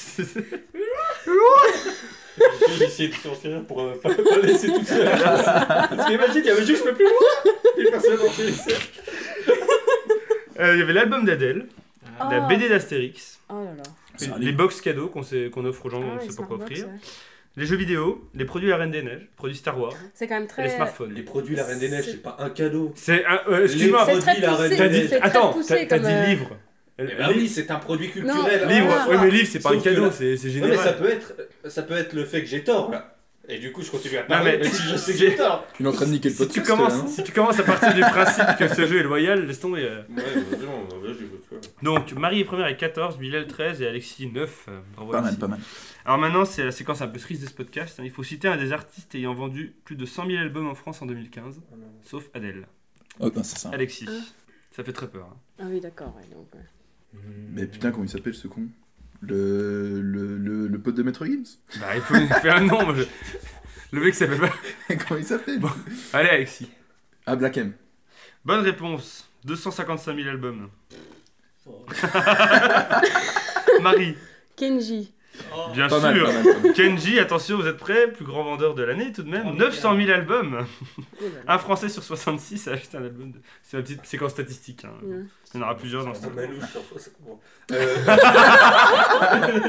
J'ai essayé de sortir pour pas laisser tout seul. Parce qu'imagine, il y avait juste le plus loin. Et personne n'en fait. Il y avait l'album d'Adèle, Ah, la Oh. BD d'Astérix, Oh là là. C'est un les livre. box cadeaux qu'on offre aux gens, on Ah, ne les sait pas quoi Smartbox, offrir, ouais. les jeux vidéo, les produits La Reine des Neiges, produits Star Wars, C'est quand même et très. les smartphones. Les produits La Reine des Neiges, c'est pas un cadeau. C'est un. Excuse-moi, C'est très produits, la poussé. Reine t'as des dit. Neiges. C'est très Attends, poussé t'as comme, dit livre. Ah oui, c'est un produit culturel. Non, Livre, Ah. oui, mais livre, c'est pas un Sauf que cadeau, là- c'est Non, mais général. ça peut être le fait que j'ai tort là. Et du coup, je continue à Non, parler, mais même si je sais que j'ai tort. Il est en train de niquer le Si podcast. tu, commences, là, hein. si tu commences à partir du principe que ce jeu est loyal, laisse tomber. Ouais, vraiment, vas-y, tu vois. Donc, Marie est première avec 14, Bilal 13 et Alexis 9. Bravo Pas mal, Alexis. pas mal. Alors maintenant, c'est la séquence un peu triste de ce podcast. Il faut citer un des artistes ayant vendu plus de 100 000 albums en France en 2015, sauf Adèle. Oh, non, c'est ça. Alexis. Ah. Ça fait très peur. Hein. Ah oui, d'accord. Ouais, donc, ouais. Mais putain, comment il s'appelle ce con le pote de Maître Gims. Bah, il faut faire un nom. Le mec s'appelle pas. Comment il s'appelle Bon. Allez, Alexis. Ah, Black M. Bonne réponse. 255 000 albums. Oh. Marie. Kenji. Oh. Bien Pas sûr. mal, pas mal, pas mal. Kenji, attention, vous êtes prêts? Plus grand vendeur de l'année tout de même. 3 900 000 albums. Oh là là. Un Français sur 66 a acheté un album. C'est une petite séquence statistique. Hein. Ouais. Il y en aura plusieurs dans ce Un manouche, sur- c'est bon.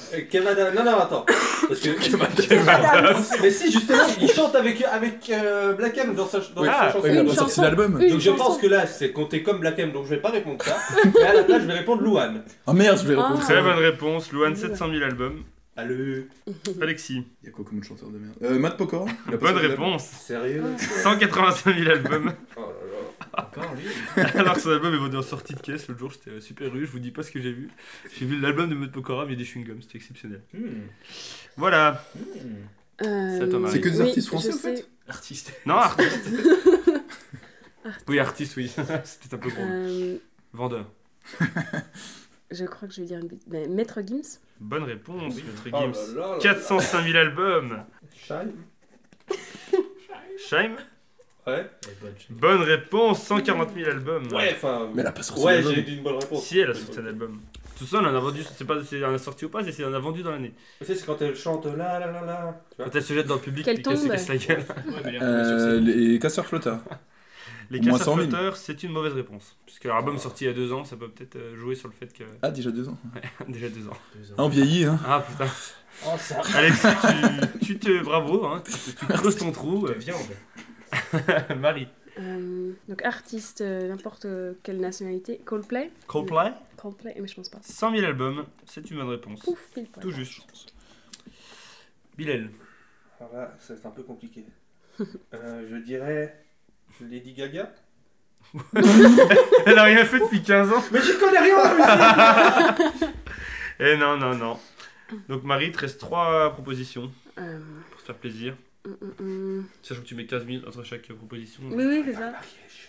Kev Adams. Non, attends. Parce que mais si, justement, il chante avec Black M dans sa chanson. Ouais, il a Une pas sorti chanson. l'album. Une Donc je chanson. pense que là, c'est compté comme Black M, donc je vais pas répondre ça. Mais à la place, je vais répondre Louane. Oh merde, je vais répondre. Ah. Très bonne réponse. Louane, 700 000 albums. Allez. Alexis. Il y a quoi comme autre chanteur de merde Matt Pokora. Il a pas Bonne sorti l'album. réponse. Sérieux 185 000 albums. Oh là Encore lui. Alors que son album est vendu en sortie de caisse. L'autre jour, j'étais super heureux. Je vous dis pas ce que j'ai vu. J'ai vu l'album de Matt Pokora, mais il y a des chewing-gums. C'était exceptionnel. Voilà. Euh, Ça t'en arrive. C'est que des oui, artistes français je en fait sais. Artiste. Non, artiste. Oui, artiste, oui. C'était un peu gros. Vendeur. Je crois que je vais dire une bêtise. Ben, Maître Gims. Bonne réponse, Maître là. Gims. Oh là là. 405 000 albums. Shine. Shaim. Ouais. Bonne réponse, 140 000 albums. Ouais, enfin. Mais elle a pas sorti Ouais, l'album. j'ai dit une bonne réponse. Si elle a sorti un album. Tout ça, on en a vendu. C'est pas si elle en a sorti ou pas, c'est si elle en a vendu dans l'année. Tu sais, c'est quand elle chante là. Tu vois Quand elle se jette dans le public, Qu'elle puis qu'elle se tombe. casse la gueule. Ouais, mais il est retombé sur scène. Les casseurs flottards. Les Moins casseurs 100 000. flotteurs, c'est une mauvaise réponse. Puisque l'album est sorti il y a 2 ans, ça peut peut-être jouer sur le fait que. Ah, déjà 2 ans. Déjà 2 ans. 2 ans. Ah, on vieillit, hein. Ah putain. Oh, ça. Alexis, tu te. Bravo, hein, tu creuses ton trou. De viande. Marie. Donc artiste, n'importe quelle nationalité. Coldplay. Coldplay, Coldplay, mais je pense pas. 100 000 albums, c'est une bonne réponse. Pouf, pile poil. Tout juste. Bilal. Alors là, c'est un peu compliqué. Je dirais Lady Gaga. Elle a rien fait depuis 15 ans. Mais j'y connais rien en musique. Eh non. Donc Marie, il te reste 3 propositions Euh, pour te faire plaisir. Sachant que tu mets 15 000 entre chaque proposition. Oui, c'est ça.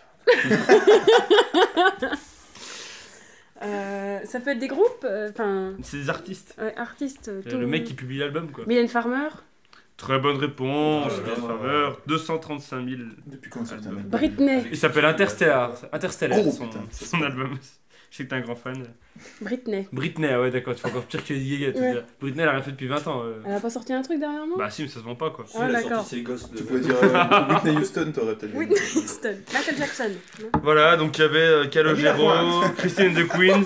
Ça peut être des groupes, enfin, C'est des artistes. artistes. Le mec qui publie l'album, quoi. Mylène Farmer, Très bonne réponse, Oh là là. Mylène Farmer. 235 000. Depuis quand il sorti un album Britney. Il s'appelle Interstellar. Interstellar, Oh, son, putain, son album. Je sais que t'es un grand fan. Britney. Britney, ah ouais, d'accord, tu fais encore pire que Lady Gaga. Ouais. Britney, elle a rien fait depuis 20 ans. Elle a pas sorti un truc dernièrement Bah si, mais ça se vend pas, quoi. Ah, d'accord. C'est gosses de. Tu pourrais dire Whitney Houston, t'aurais peut-être Whitney Houston. Michael Jackson. Non Voilà, donc il y avait Calogero, Christine the Queens.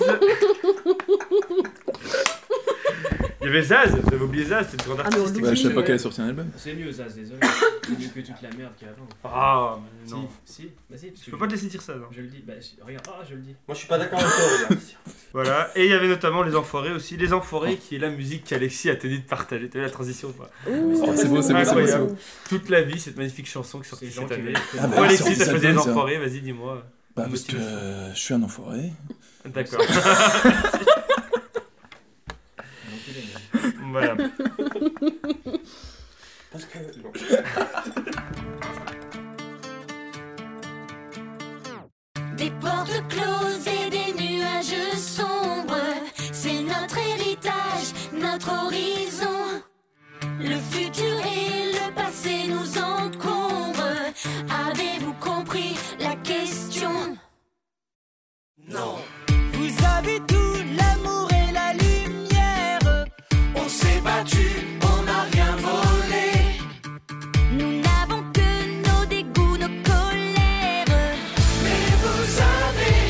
Il y avait Zaz, vous avez oublié Zaz, c'est une grande Ah, mais on artiste. l'oublie. Ouais, je savais pas Ouais. qu'elle a sorti un album. C'est mieux, ça, désolé. C'est mieux que toute la merde qu'il y a avant. Ah, mais non. Si, vas-y. Je peux pas te laisser dire ça, non. Je le dis, bah regarde, je le dis. Moi, je suis pas d'accord avec toi, regarde. Voilà, et il y avait notamment Les Enfoirés aussi. Les Enfoirés, qui est la musique qu'Alexis a tenu de partager. T'as vu la transition ou pas? Ouh. Oh, c'est beau, c'est beau, c'est beau, c'est beau. Toute la vie, cette magnifique chanson qui est sortie C'est cette gens qui année. veulent- Ah, bah, Pourquoi sur Alexis, t'as des choisi Les albums, ça. Enfoirés? Vas-y, dis-moi. Bah, parce que je suis un enfoiré. D'accord. Voilà. Parce que. Non. Des portes closes et des nuages sombres, c'est notre héritage, notre horizon. Le futur et le passé nous encombrent. Avez-vous compris la question? Non. Vous avez tout l'amour et la lumière. On s'est battu, on n'a rien volé. Nous n'avons que nos dégoûts, nos colères. Mais vous avez,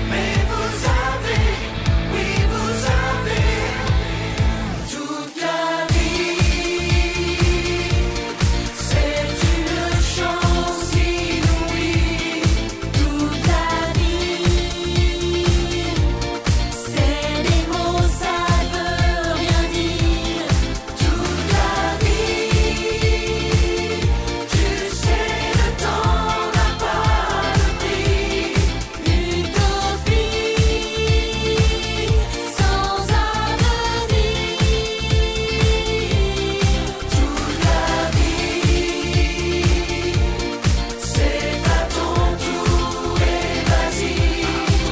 oui vous avez toute la vie. C'est une chance inouïe. Toute la vie, c'est des mots, ça veut rien dire. Toute la vie, tu sais le temps n'a pas de prix. L'utopie sans avenir. Toute la vie, c'est à ton tour et vas-y,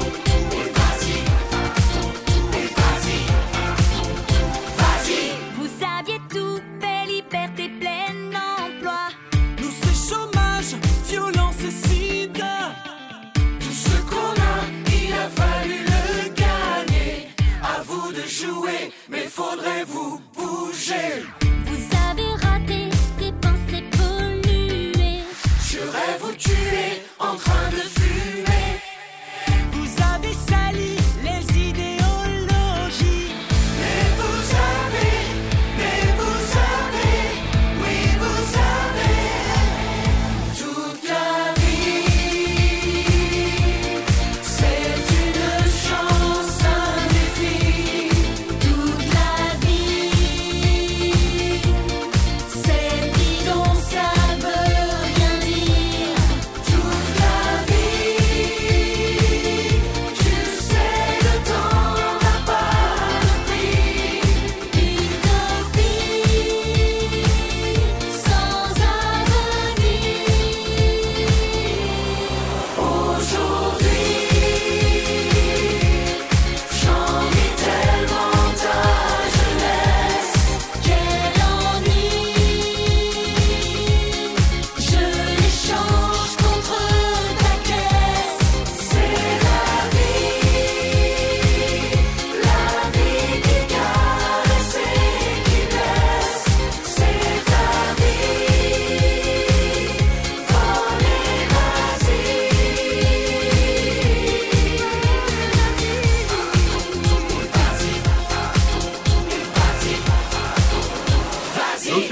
vas-y. Vous aviez tout, paix, liberté, plein emploi. Nous c'est chômage, violence et sida. Tout ce qu'on a, il a fallu le gagner. À vous de jouer, mais faudrait vous bouger. Vous avez raté des pensées polluées. Je rêve vous tuer en train de fumer. Vous avez sali les idéologies. Mais vous avez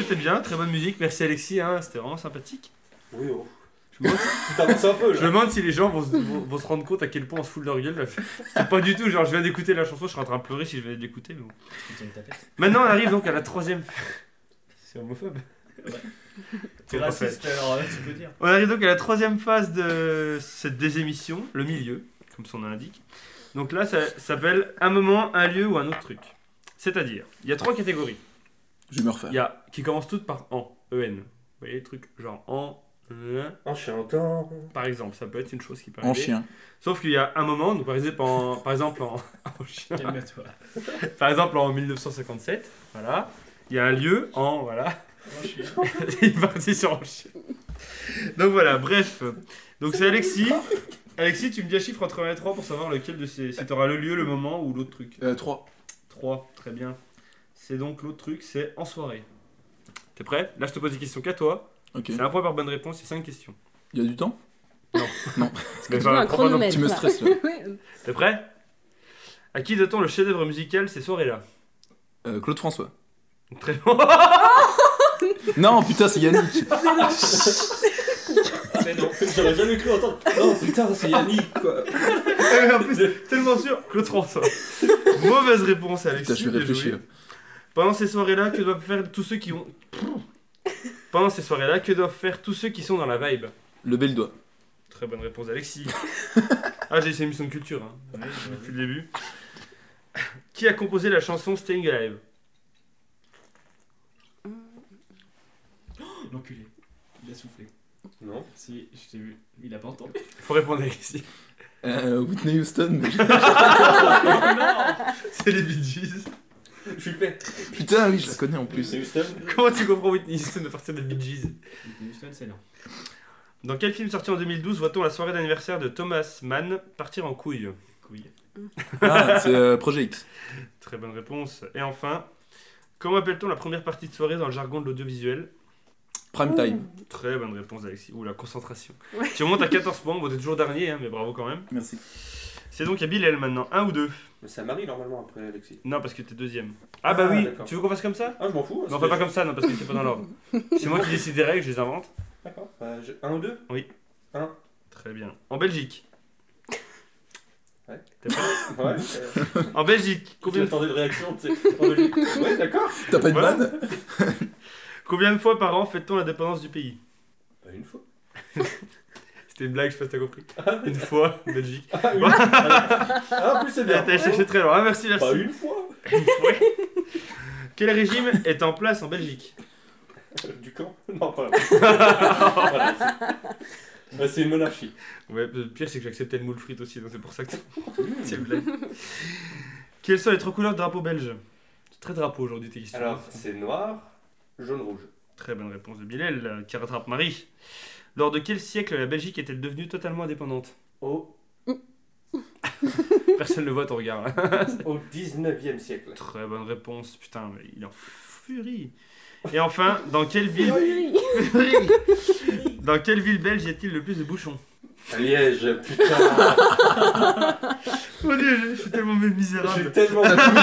c'était bien, très bonne musique. Merci Alexis, hein, c'était vraiment sympathique. Oui, oh. Je me demande, Tu t'avances un peu je me là. demande si les gens vont se rendre compte à quel point on se fout de leur gueule. Là. C'est pas du tout, genre je viens d'écouter la chanson, je serais en train de pleurer si je venais de l'écouter. Mais bon. Tu tiens ta tête. Maintenant on arrive donc à la troisième. C'est homophobe. T'es raciste alors, tu peux dire. On arrive donc à la troisième phase de cette désémission, le milieu, comme son nom l'indique. Donc là, ça s'appelle un moment, un lieu ou un autre truc. C'est-à-dire, il y a 3 catégories. Je vais me refaire. Il y a qui commencent toutes par en, en. Vous voyez, les trucs genre en, En chantant. par exemple, ça peut être une chose qui peut En arriver. chien. Sauf qu'il y a un moment, donc par exemple en chien. Calme-toi. Par exemple en 1957, voilà. Il y a un lieu en, voilà. En chien. Il est parti sur en chien. Donc voilà, bref. Donc c'est Alexis. Alexis, tu me dis un chiffre entre 1 et 3 pour savoir lequel de ces... Si tu auras le lieu, le moment ou l'autre truc. 3. 3, très bien. C'est donc l'autre truc, c'est en soirée. T'es prêt? Là, je te pose des questions qu'à toi. Ok. C'est un point par bonne réponse, c'est 5 questions. Il y a du temps? Mais Tu veux enfin, un prends pas non- chronomètre. tu me quoi. stresses, là. Ouais. T'es prêt? À qui doit-on le chef-d'œuvre musical ces soirées-là? Claude François. Très bon. Non, putain, c'est Yannick. C'est non. J'aurais jamais cru entendre. Non, putain, c'est Yannick quoi. En plus, tellement sûr, Claude François. Mauvaise réponse, Alexis. Putain, je vais bien réfléchir. joué. Pendant ces soirées-là, que doivent faire tous ceux qui ont. Pendant ces soirées-là, que doivent faire tous ceux qui sont dans la vibe? Lever le doigt. Très bonne réponse, Alexis. Ah, j'ai essayé une mission de culture, hein, Ouais, depuis le début. Qui a composé la chanson Staying Alive? L'enculé. Il a soufflé. Non. Si, je t'ai vu. Il a pas entendu. Faut répondre, Alexis. Whitney Houston. mais- C'est les Bee Gees. Je suis fait. Putain, oui, je la connais en plus. C'est Houston. Comment tu comprends Whitney Houston de partir des Bee Gees? Houston, c'est non. Dans quel film sorti en 2012 voit-on la soirée d'anniversaire de Thomas Mann partir en couille? Couille. Ah, c'est Projet X. Très bonne réponse. Et enfin, comment appelle-t-on la première partie de soirée dans le jargon de l'audiovisuel? Prime Time. Très bonne réponse, Alexis. Ouh, la concentration. Ouais. Tu remontes à 14 points, bon, t'es toujours dernier, hein, mais bravo quand même. Merci. C'est donc à Bilal maintenant, 1 ou 2? Mais c'est à Marie normalement après Alexis. Non, parce que t'es deuxième. Ah bah Ah, oui, d'accord. tu veux qu'on fasse comme ça? Ah, je m'en fous. Non, on fait pas comme ça, non, parce que c'est pas dans l'ordre. C'est moi qui décide des règles, je les invente. D'accord. 1 ou 2? Très bien. En Belgique. Ouais. T'es prêt? Ouais. En Belgique, Combien combien de temps de réaction, tu sais. En Belgique. Ouais, d'accord. T'as pas de Voilà. vanne? combien de fois par an fête-t-on l'indépendance du pays? Pas une fois. C'était une blague, je sais pas si t'as compris. Une fois, en Belgique. Ah, oui. Ah, en plus, c'est bien. T'as cherché très loin. Ah, merci, Pas merci. une fois. Ouais. Quel régime est en place en Belgique? Du camp. Non, pas. Voilà, c'est- c'est une monarchie. Ouais, le pire c'est que j'acceptais le moule frite aussi, donc c'est pour ça que c'est une blague. Quelles sont les 3 couleurs de drapeau belge? C'est très drapeau aujourd'hui tes questions. Alors, c'est noir, jaune, rouge. Très bonne réponse de Bilal, qui rattrape Marie. Lors de quel siècle la Belgique est-elle devenue totalement indépendante? Au Personne ne le voit ton regard là. Au 19e siècle. Très bonne réponse, putain, mais il est en furie. Et enfin, dans quelle ville Dans quelle ville belge y a-t-il le plus de bouchons? À Liège, putain. Mon dieu, je suis tellement J'ai misérable. tellement.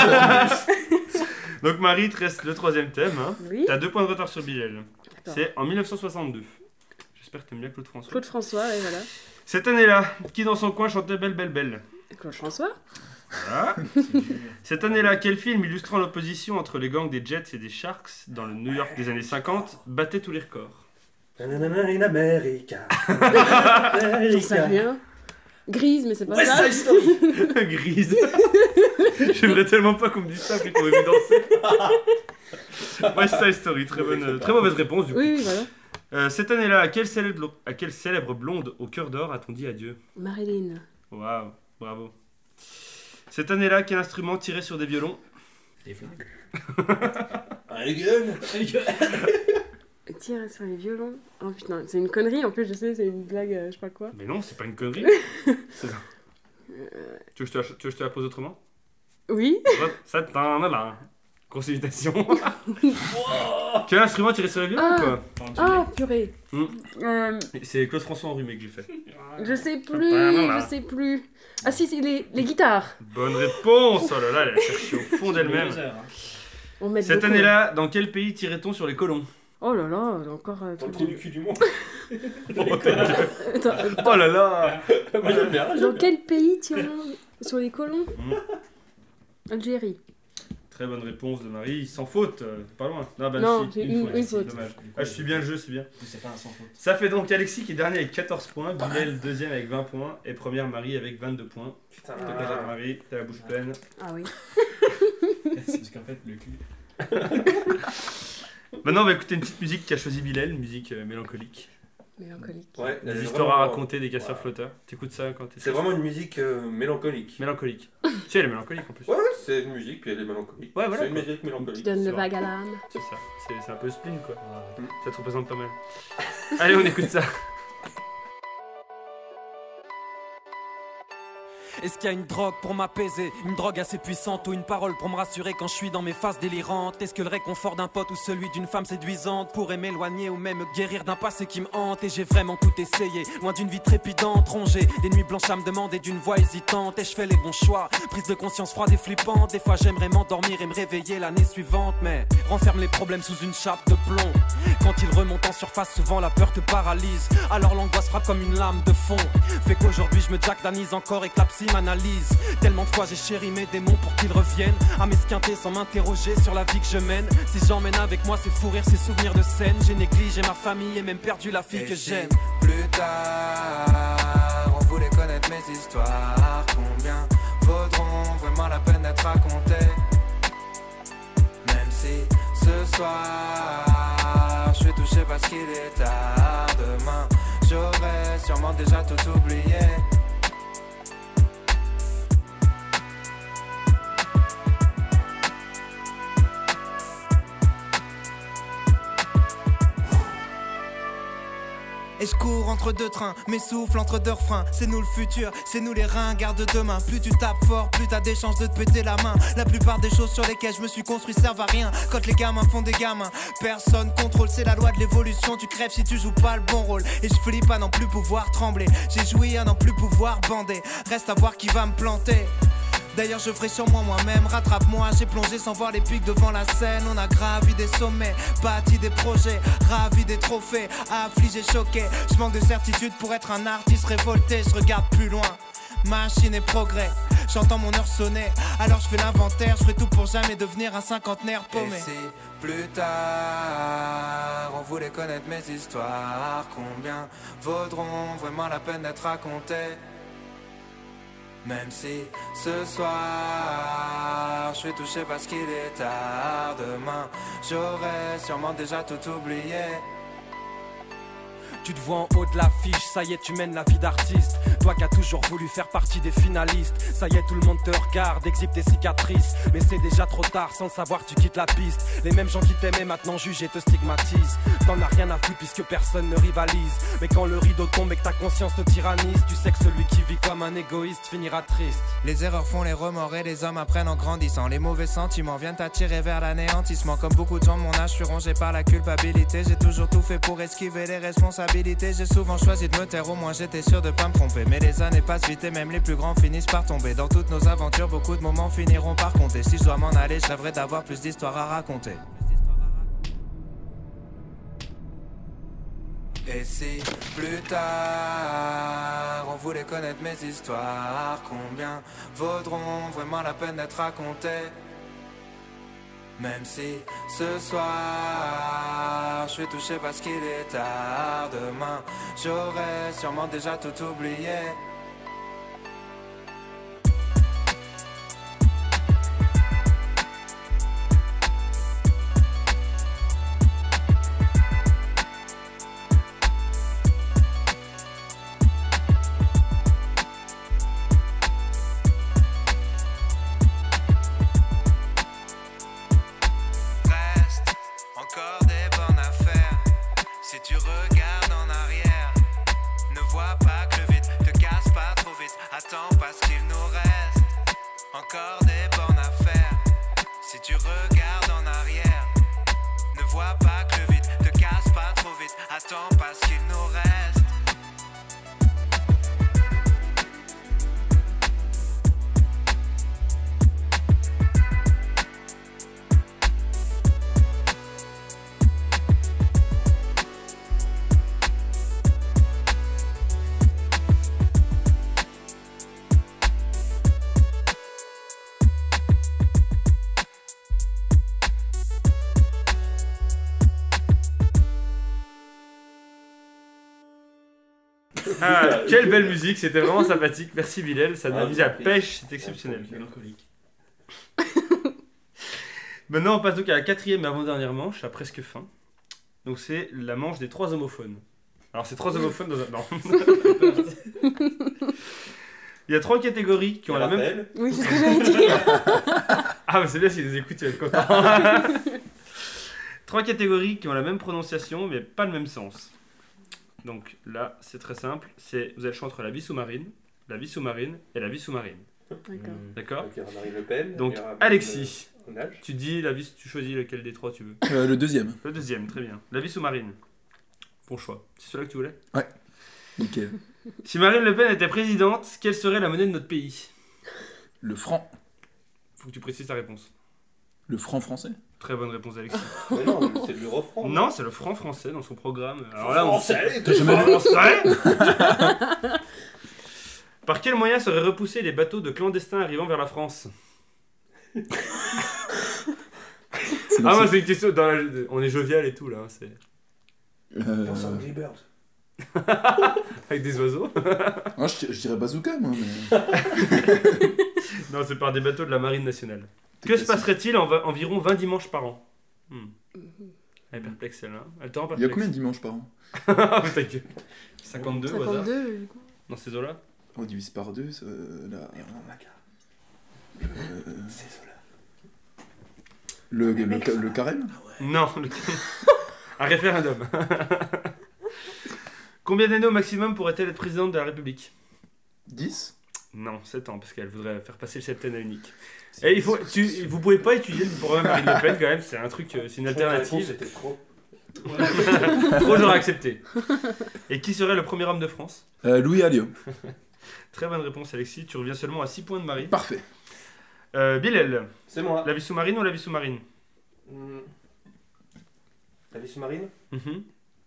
Donc Marie, te reste le 3ème thème. Hein. Oui. T'as 2 points de retard sur Bilal. D'accord. C'est en 1962. J'espère que t'aimes bien Claude François. Claude François, et voilà. Cette année-là, qui dans son coin chantait Belle Belle Belle? Claude François. Voilà. C'est dur. Cette année-là, quel film illustrant l'opposition entre les gangs des Jets et des Sharks dans le New York des années 50 battait tous les records? Nanana, in America. J'en sais rien. Grise, mais c'est pas West ça. Side Story. Grise. J'aimerais tellement pas qu'on me dise ça, puis qu'on ait vu danser. West Side Story, très mauvaise réponse du coup. Oui, oui, voilà. Cette année-là, à quelle célèbre blonde au cœur d'or a-t-on dit adieu? Marilyn. Waouh, bravo. Cette année-là, quel instrument tirait sur des violons? Des flingues. Allez, gueule. Tirer sur les violons. Oh putain, c'est une connerie en plus, je sais, c'est une blague, je sais pas quoi. Mais non, c'est pas une connerie. C'est ça. Tu veux que je te la pose autrement? Oui. Ça t'en a là. Consultation. Quel instrument tirait sur les violons Ah. quoi? Ah, purée. C'est Claude François enrhumé que j'ai fait. Je sais plus. Ah si, c'est les guitares. Bonne réponse. Oh là là, elle a cherché au fond d'elle-même. On met Cette beaucoup. année-là, dans quel pays tirait-on sur les colons? Oh là là, encore un Dans le truc. trou du cul du monde. Attends, Oh là là. Moi j'aime bien. j'aime dans bien. quel pays tire-on sur les colons? Algérie. Très bonne réponse de Marie, sans faute, pas loin. Non, bah Non, si, c'est une faute, une c'est faute. dommage. Ah, je suis bien le jeu, c'est bien. C'est pas un sans faute. Ça fait donc Alexis qui est dernier avec 14 points, Bilal deuxième avec 20 points et première Marie avec 22 points. Putain, Je te présente Marie, t'as la bouche pleine. Ah oui. C'est parce qu'en fait, le cul. Maintenant, on va écouter une petite musique qu'a choisi Bilal, une musique mélancolique. Mélancolique. Ouais, elle Des est histoires à vraiment- raconter, des casseurs Ouais. flotteurs. T'écoutes ça quand t'es C'est vraiment une musique mélancolique. mélancolique. Tu sais, elle est mélancolique en plus. Ouais, c'est une musique, puis elle est mélancolique. Ouais, voilà, C'est une quoi. musique Qui mélancolique. donne c'est le vrai. vague à l'âme. C'est ça, c'est un peu spleen quoi. Ouais. Ça te représente pas mal. Allez, on écoute ça. Est-ce qu'il y a une drogue pour m'apaiser? Une drogue assez puissante ou une parole pour me rassurer quand je suis dans mes phases délirantes? Est-ce que le réconfort d'un pote ou celui d'une femme séduisante pourrait m'éloigner ou même me guérir d'un passé qui me hante? Et j'ai vraiment tout essayé, loin d'une vie trépidante, rongée, des nuits blanches à me demander d'une voix hésitante. Et je fais les bons choix, prise de conscience froide et flippante. Des fois j'aimerais m'endormir et me réveiller l'année suivante, mais renferme les problèmes sous une chape de plomb. Quand ils remontent en surface, souvent la peur te paralyse. Alors l'angoisse frappe comme une lame de fond. Fait qu'aujourd'hui je me jackdanise encore et que la psy m'analyse. Tellement de fois j'ai chéri mes démons pour qu'ils reviennent à m'esquinter sans m'interroger sur la vie que je mène. Si j'emmène avec moi ces fous rires, ces souvenirs de scène, j'ai négligé ma famille et même perdu la fille que j'aime. Plus tard, on voulait connaître mes histoires. Combien vaudront vraiment la peine d'être racontées? Même si ce soir, je suis touché parce qu'il est tard. Demain, j'aurais sûrement déjà tout oublié. Et je cours entre deux trains, mes souffles entre deux refrains. C'est nous le futur, c'est nous les ringards de demain. Plus tu tapes fort, plus t'as des chances de te péter la main. La plupart des choses sur lesquelles je me suis construit servent à rien. Quand les gamins font des gamins, personne contrôle. C'est la loi de l'évolution, tu crèves si tu joues pas le bon rôle. Et je flippe à n'en plus pouvoir trembler. J'ai joui à n'en plus pouvoir bander. Reste à voir qui va me planter. D'ailleurs je ferai sur moi-même, rattrape-moi. J'ai plongé sans voir les pics devant la scène. On a gravi des sommets, bâti des projets, ravi des trophées, affligé, choqué. Je manque de certitude pour être un artiste révolté. Je regarde plus loin, machine et progrès. J'entends mon heure sonner, alors je fais l'inventaire. Je ferai tout pour jamais devenir un cinquantenaire paumé. Et si plus tard on voulait connaître mes histoires, combien vaudront vraiment la peine d'être racontées? Même si ce soir je suis touché parce qu'il est tard. Demain j'aurais sûrement déjà tout oublié. Tu te vois en haut de l'affiche, ça y est tu mènes la vie d'artiste. Toi qui as toujours voulu faire partie des finalistes. Ça y est tout le monde te regarde, exhibe tes cicatrices. Mais c'est déjà trop tard, sans le savoir tu quittes la piste. Les mêmes gens qui t'aimaient maintenant jugent et te stigmatisent. T'en as rien à foutre puisque personne ne rivalise. Mais quand le rideau tombe et que ta conscience te tyrannise, tu sais que celui qui vit comme un égoïste finira triste. Les erreurs font les remords et les hommes apprennent en grandissant. Les mauvais sentiments viennent t'attirer vers l'anéantissement. Comme beaucoup de gens de mon âge, je suis rongé par la culpabilité. J'ai toujours tout fait pour esquiver les responsabilités. J'ai souvent choisi de me taire, au moins j'étais sûr de pas me tromper. Mais les années passent vite et même les plus grands finissent par tomber. Dans toutes nos aventures, beaucoup de moments finiront par compter. Si je dois m'en aller, je rêverais d'avoir plus d'histoires à raconter. Et si plus tard on voulait connaître mes histoires, combien vaudront vraiment la peine d'être racontées? Même si ce soir je suis touché parce qu'il est tard. Demain j'aurais sûrement déjà tout oublié. Reste encore des bonnes affaires. Si tu regardes en arrière, ne vois pas que le vide te casse pas trop vite. Attends parce qu'il nous reste encore des bonnes affaires. Si tu regardes en arrière, ne vois pas que le vide te casse pas trop vite. Attends parce qu'il nous reste. Ah, quelle belle musique, c'était vraiment sympathique. Merci Bilal, ça donne Ah, mise à oui. pêche, c'est exceptionnel. Mélancolique. Maintenant, on passe donc à la quatrième et avant-dernière manche, à presque fin. Donc, c'est la manche des 3 homophones. Alors, c'est 3 homophones dans un. Non. Il y a 3 catégories qui ont la même. Raphaël, Oui, c'est ce que j'allais dire. Ah, mais c'est bien s'ils les écoutent, tu vas être content. 3 catégories qui ont la même prononciation, mais pas le même sens. Donc là, c'est très simple. Vous avez le choix entre la vie sous-marine et la vie sous-marine. D'accord. D'accord. donc il y aura Marine Le Pen. Donc, il y aura Alexis, Onage. tu dis la vie, tu choisis lequel des 3 tu veux. Le deuxième. Le deuxième, très bien. La vie sous-marine. Bon choix. C'est celui-là que tu voulais. Nickel. Si Marine Le Pen était présidente, quelle serait la monnaie de notre pays? Le franc. Faut que tu précises ta réponse. Le franc français. Très bonne réponse, Alexis. Mais non, c'est de l'euro-franc. Non, c'est le franc français dans son programme. Alors là, on Français. T'as jamais vu Français. Par quel moyen seraient repoussés les bateaux de clandestins arrivant vers la France? C'est Ah, moi, c'est une question. On est jovial et tout là. C'est Pense à Angry Bird. avec des oiseaux. Non, je dirais bazooka, moi. Mais... Non, c'est par des bateaux de la marine nationale. C'est Que se classique. passerait-il en environ 20 dimanches par an? Elle est perplexe celle-là. Elle te rend Il y a perplexe. combien de dimanches par an? Ah, ta gueule. 52 au hasard 52, du coup. dans ces eaux-là. On divise par 2, là... Le carême. Non, un référendum. Combien d'années au maximum pourrait-elle être présidente de la République? 10. Non, 7 ans, parce qu'elle voudrait faire passer le septennat unique. Et vous pouvez pas étudier le programme Marine Le Pen quand même, c'est un truc, c'est une alternative. C'était trop. Trop j'aurais accepté. Et qui serait le premier homme de France? Louis Alliot. Très bonne réponse Alexis, tu reviens seulement à 6 points de Marie. Parfait. Bilal, C'est moi. la vie sous-marine ou la vie sous-marine? La vie sous-marine. Mhm.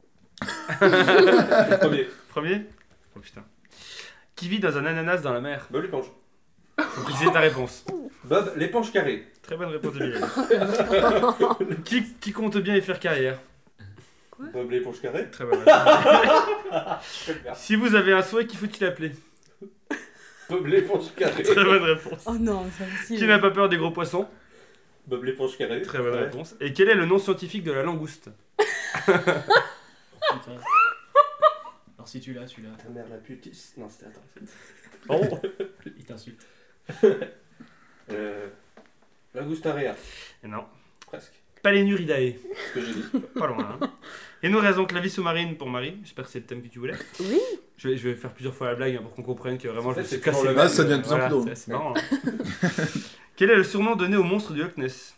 Le premier. Premier? Oh putain. Qui vit dans un ananas dans la mer? Bob l'éponge. Faut préciser ta réponse. Bob l'éponge carrée. Très bonne réponse de Bilal. qui compte bien y faire carrière? Bob l'éponge carrée. Très bonne réponse. Si vous avez un souhait, qui faut-il appeler? Bob l'éponge carrée. Très bonne réponse. Oh non, c'est impossible. Qui n'a pas peur des gros poissons? Bob l'éponge carrée. Très bonne Ouais. réponse. Et quel est le nom scientifique de la langouste? Putain. Alors si tu l'as, tu l'as. Ta mère la putis. Non, c'était attends. Oh. Il t'insulte. Langustarea. Et non. Presque. Palénuridae. Ce que j'ai dit. Pas loin. Hein. Et nous restons donc la vie sous-marine pour Marie. J'espère que c'est le thème que tu voulais. Oui. Je vais faire plusieurs fois la blague hein, pour qu'on comprenne que vraiment En fait, je me suis c'est cassé toujours le le Ah, ça devient de plus en Voilà, plus drôle. c'est marrant. Hein. Quel est le surnom donné au monstre du Loch Ness?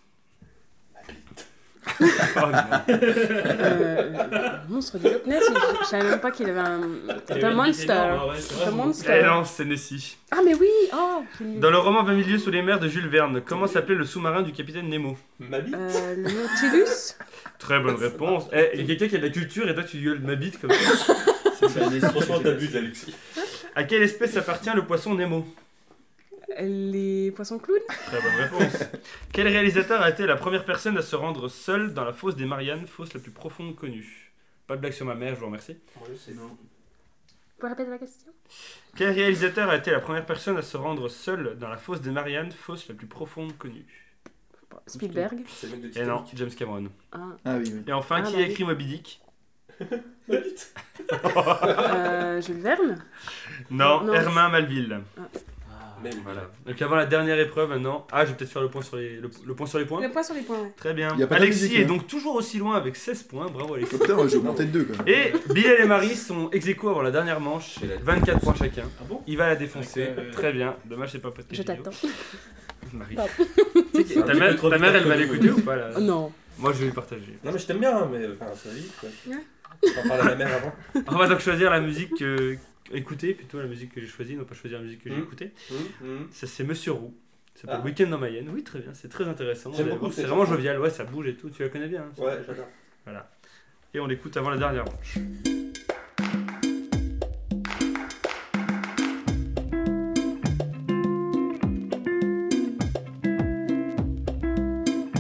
Oh non. Monstre du Loch Ness, je savais même pas qu'il avait un. C'est un monster. C'est un Eh monster. non, c'est Nessie. Ah, mais oui. Oh, j'ai lu. Dans le roman 20 milieux sous les mers de Jules Verne, comment s'appelait le sous-marin du capitaine Nemo? Ma bite. Le Nautilus. Très bonne réponse. Eh, il y a quelqu'un qui a de la culture et toi tu gueules ma bite comme ça. Franchement, t'abuses, Alexis. À quelle espèce appartient le poisson Nemo? Les poissons clowns. Très bonne réponse. Quel réalisateur a été la première personne à se rendre seul dans la fosse des Mariannes, fosse la plus profonde connue? Pas de blague sur ma mère, je vous remercie. Moi, je sais. Non. Vous pouvez répéter la question? Quel réalisateur a été la première personne à se rendre seul dans la fosse des Mariannes, fosse la plus profonde connue? Spielberg. C'est le mec de Et non, Titanic. James Cameron. Ah. Ah oui, oui. Et enfin, Ah, qui bah a oui. écrit Moby Dick? Jules Verne. Non, Non. Herman Melville. Même. Voilà. Donc avant la dernière épreuve maintenant. Ah, je vais peut-être faire le point sur les, le point sur les points. Le point sur les points, ouais. Très bien. Y a pas de Alexis musique, est hein. donc toujours aussi loin avec 16 points. Bravo Alexis. Putain, j'ai augmenté de 2 quand même. Et Bilal et Marie sont ex aequo avant la dernière manche. C'est la 24 points chacun. Ah bon? Il va la défoncer. Ouais. Très bien. Dommage, c'est pas podcast Je vidéo. t'attends. Marie. Pardon. Ta mère, elle va l'écouter ou pas là Oh non. Moi, je vais lui partager. Non, mais je t'aime bien, hein, mais enfin, ça vite quoi. Ouais. On parle à la mère avant. On va donc choisir la musique écouter, plutôt la musique que j'ai choisie, non pas choisir la musique que j'ai Mhm. écoutée. Hum. Ça, c'est Monsieur Roux. Ça s'appelle Ah. Week-end dans Mayenne. Oui, très bien, c'est très intéressant. J'aime Vous allez beaucoup voir, c'est cette vraiment chanson. jovial, ouais, ça bouge et tout. Tu la connais bien. Hein, ça. Ouais, j'adore. Voilà. Et on l'écoute avant la dernière manche.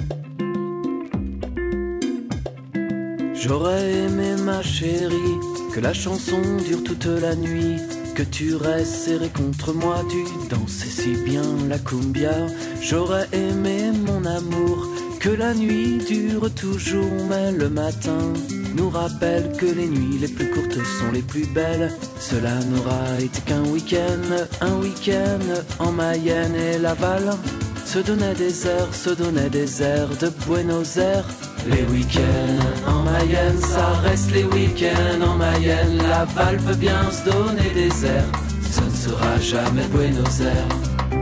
J'aurais aimé ma chérie Que la chanson dure toute la nuit, que tu restes serré contre moi, tu dansais si bien la cumbia. J'aurais aimé mon amour, que la nuit dure toujours, mais le matin nous rappelle que les nuits les plus courtes sont les plus belles. Cela n'aura été qu'un week-end en Mayenne et Laval. Se donnaient des airs de Buenos Aires. Les week-ends en Mayenne, ça reste les week-ends en Mayenne. Laval peut bien se donner des airs, ce ne sera jamais Buenos Aires.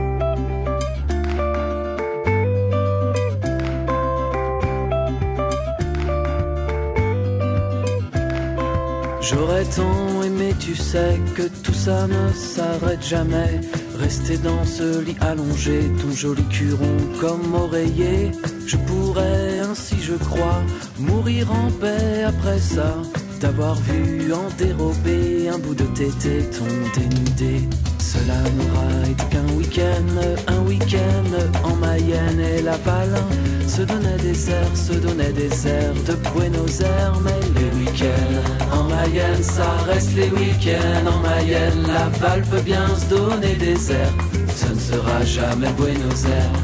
J'aurais tant aimé, tu sais, que tout ça ne s'arrête jamais. Rester dans ce lit allongé, ton joli curon comme oreiller. Je pourrais ainsi, je crois, mourir en paix après ça. T'avoir vu en dérobé un bout de tes tétons dénudés. Cela n'aura été qu'un week-end en Mayenne et Laval. Se donnaient des airs de Buenos Aires. Mais les week-ends en Mayenne, ça reste les week-ends en Mayenne. Laval peut bien se donner des airs, ce ne sera jamais Buenos Aires.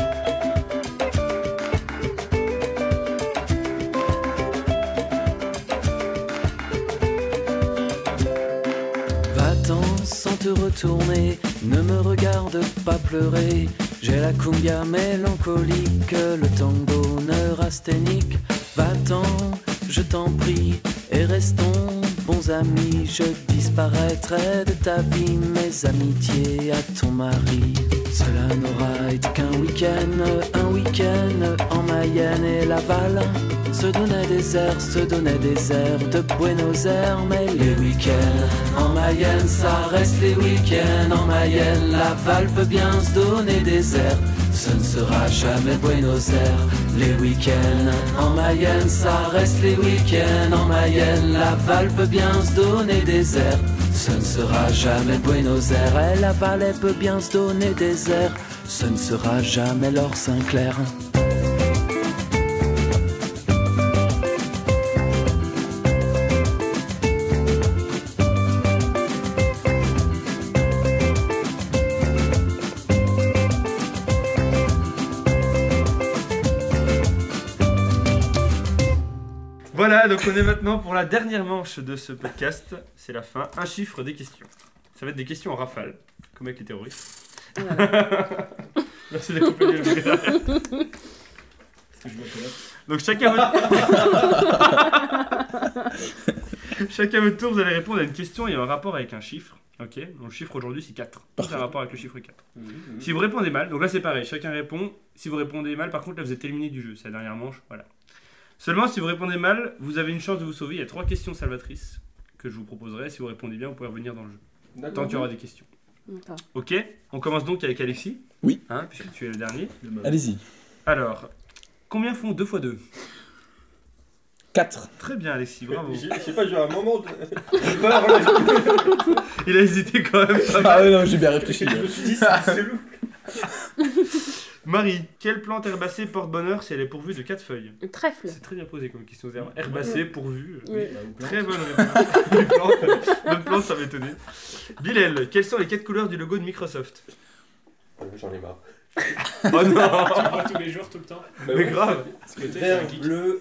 Va-t'en sans te retourner, ne me regarde pas pleurer. J'ai la cumbia mélancolique, le tango neurasthénique. Va-t'en, je t'en prie, et restons bons amis. Je disparaîtrai de ta vie, mes amitiés à ton mari. Cela n'aura été qu'un week-end en Mayenne et Laval. Se donnaient des airs de Buenos Aires. Mais les week-ends en Mayenne, ça reste les week-ends en Mayenne. Laval peut bien se donner des airs, ce ne sera jamais Buenos Aires. Les week-ends en Mayenne, ça reste les week-ends en Mayenne. Laval peut bien se donner des airs, ce ne sera jamais Buenos Aires. Et Laval, elle peut bien se donner des airs, ce ne sera jamais Laure Sinclair. Voilà, donc on est maintenant pour la dernière manche de ce podcast. C'est la fin. Un chiffre, des questions. Ça va être des questions en rafale, comme avec les terroristes. Voilà. Merci d'accompagner le gars. Est-ce que je vois Donc chacun votre tour, vous allez répondre à une question et un rapport avec un chiffre. Ok, donc le chiffre aujourd'hui c'est 4. C'est un rapport avec le chiffre 4. Si vous répondez mal, donc là c'est pareil, chacun répond. Si vous répondez mal, par contre là vous êtes éliminé du jeu, c'est la dernière manche, voilà. Seulement si vous répondez mal, vous avez une chance de vous sauver. Il y a 3 questions salvatrices que je vous proposerai. Si vous répondez bien, vous pouvez revenir dans le jeu. Tant qu'il y aura des questions. D'accord. Ok, on commence donc avec Alexis. Oui. Hein, puisque tu es le dernier. Allez-y. Alors, combien font 2 x 2 4. Très bien Alexis, bravo. Je sais pas, j'ai un moment de peur là. Il a hésité quand même pas mal. Ah ouais, non, j'ai bien réfléchi. Je me suis dit, c'est loup. Marie, quelle plante herbacée porte bonheur si elle est pourvue de 4 feuilles? Un trèfle. C'est très bien posé comme question. Herbacée, pourvue. Oui. Très bonne réponse. Les plantes, bonne plante, ça m'étonnait. Bilal, quelles sont les 4 couleurs du logo de Microsoft? J'en ai marre. Oh non. Tu le vois tous les jours, tout le temps. Mais grave. Parce que t'es Vert, un geek. bleu,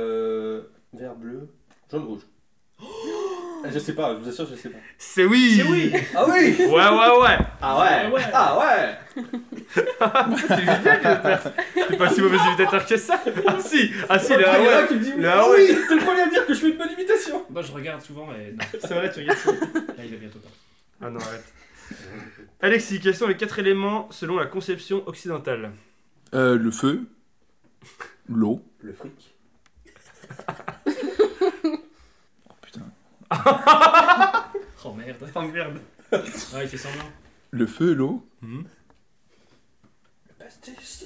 jaune, rouge. Je sais pas, je vous assure, je sais pas. C'est oui. C'est oui. Ah oui. Ouais. Ah ouais. Ah ouais. C'est génial que le père. T'es pas si mauvais imitateur que ça. Ah si, Il y le en a ouais. qui me dit Le ah ouais. oui, t'es le premier à dire que je fais une bonne imitation. Moi, je regarde souvent et non. C'est vrai, tu regardes ça. Là, il a bientôt pas. Ah non, arrête. Alexis, quels sont les 4 éléments selon la conception occidentale? Le feu, l'eau. Le fric. Oh putain. Oh merde. Oh merde. Ah, il fait semblant. Le feu, l'eau. Hmm. Le pastis.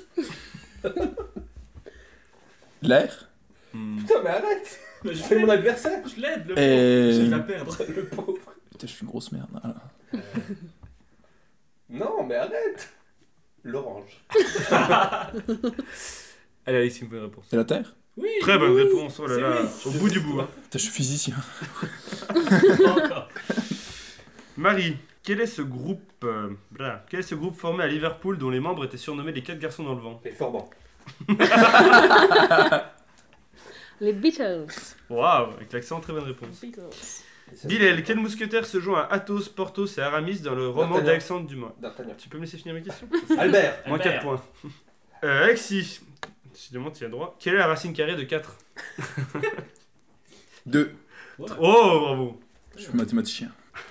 L'air. Putain, mais arrête. C'est mon adversaire. Je l'aide, le Et- pauvre. Il va perdre. Le pauvre. Putain, je suis une grosse merde. Voilà. Non, mais arrête. L'orange. Allez, Alexis, une bonne réponse. Et la terre. Oui. Très bonne réponse, oh là C'est là, oui. au bout du bout. Hein. Putain, je suis physicien. Encore. Marie, quel est ce groupe quel est ce groupe formé à Liverpool dont les membres étaient surnommés les 4 garçons dans le vent? Les Forbans. Les Beatles. Waouh, avec l'accent, très bonne réponse. Bilal, quel mousquetaire se joint à Athos, Porthos et Aramis dans le roman D'Artagnan. d'Alexandre Dumas? D'Artagnan. Tu peux me laisser finir ma question? Albert. Moins 4 points. Alexis, si tu demandes, tu as droit. Quelle est la racine carrée de 4? 2. Oh, bravo. Je suis mathématicien.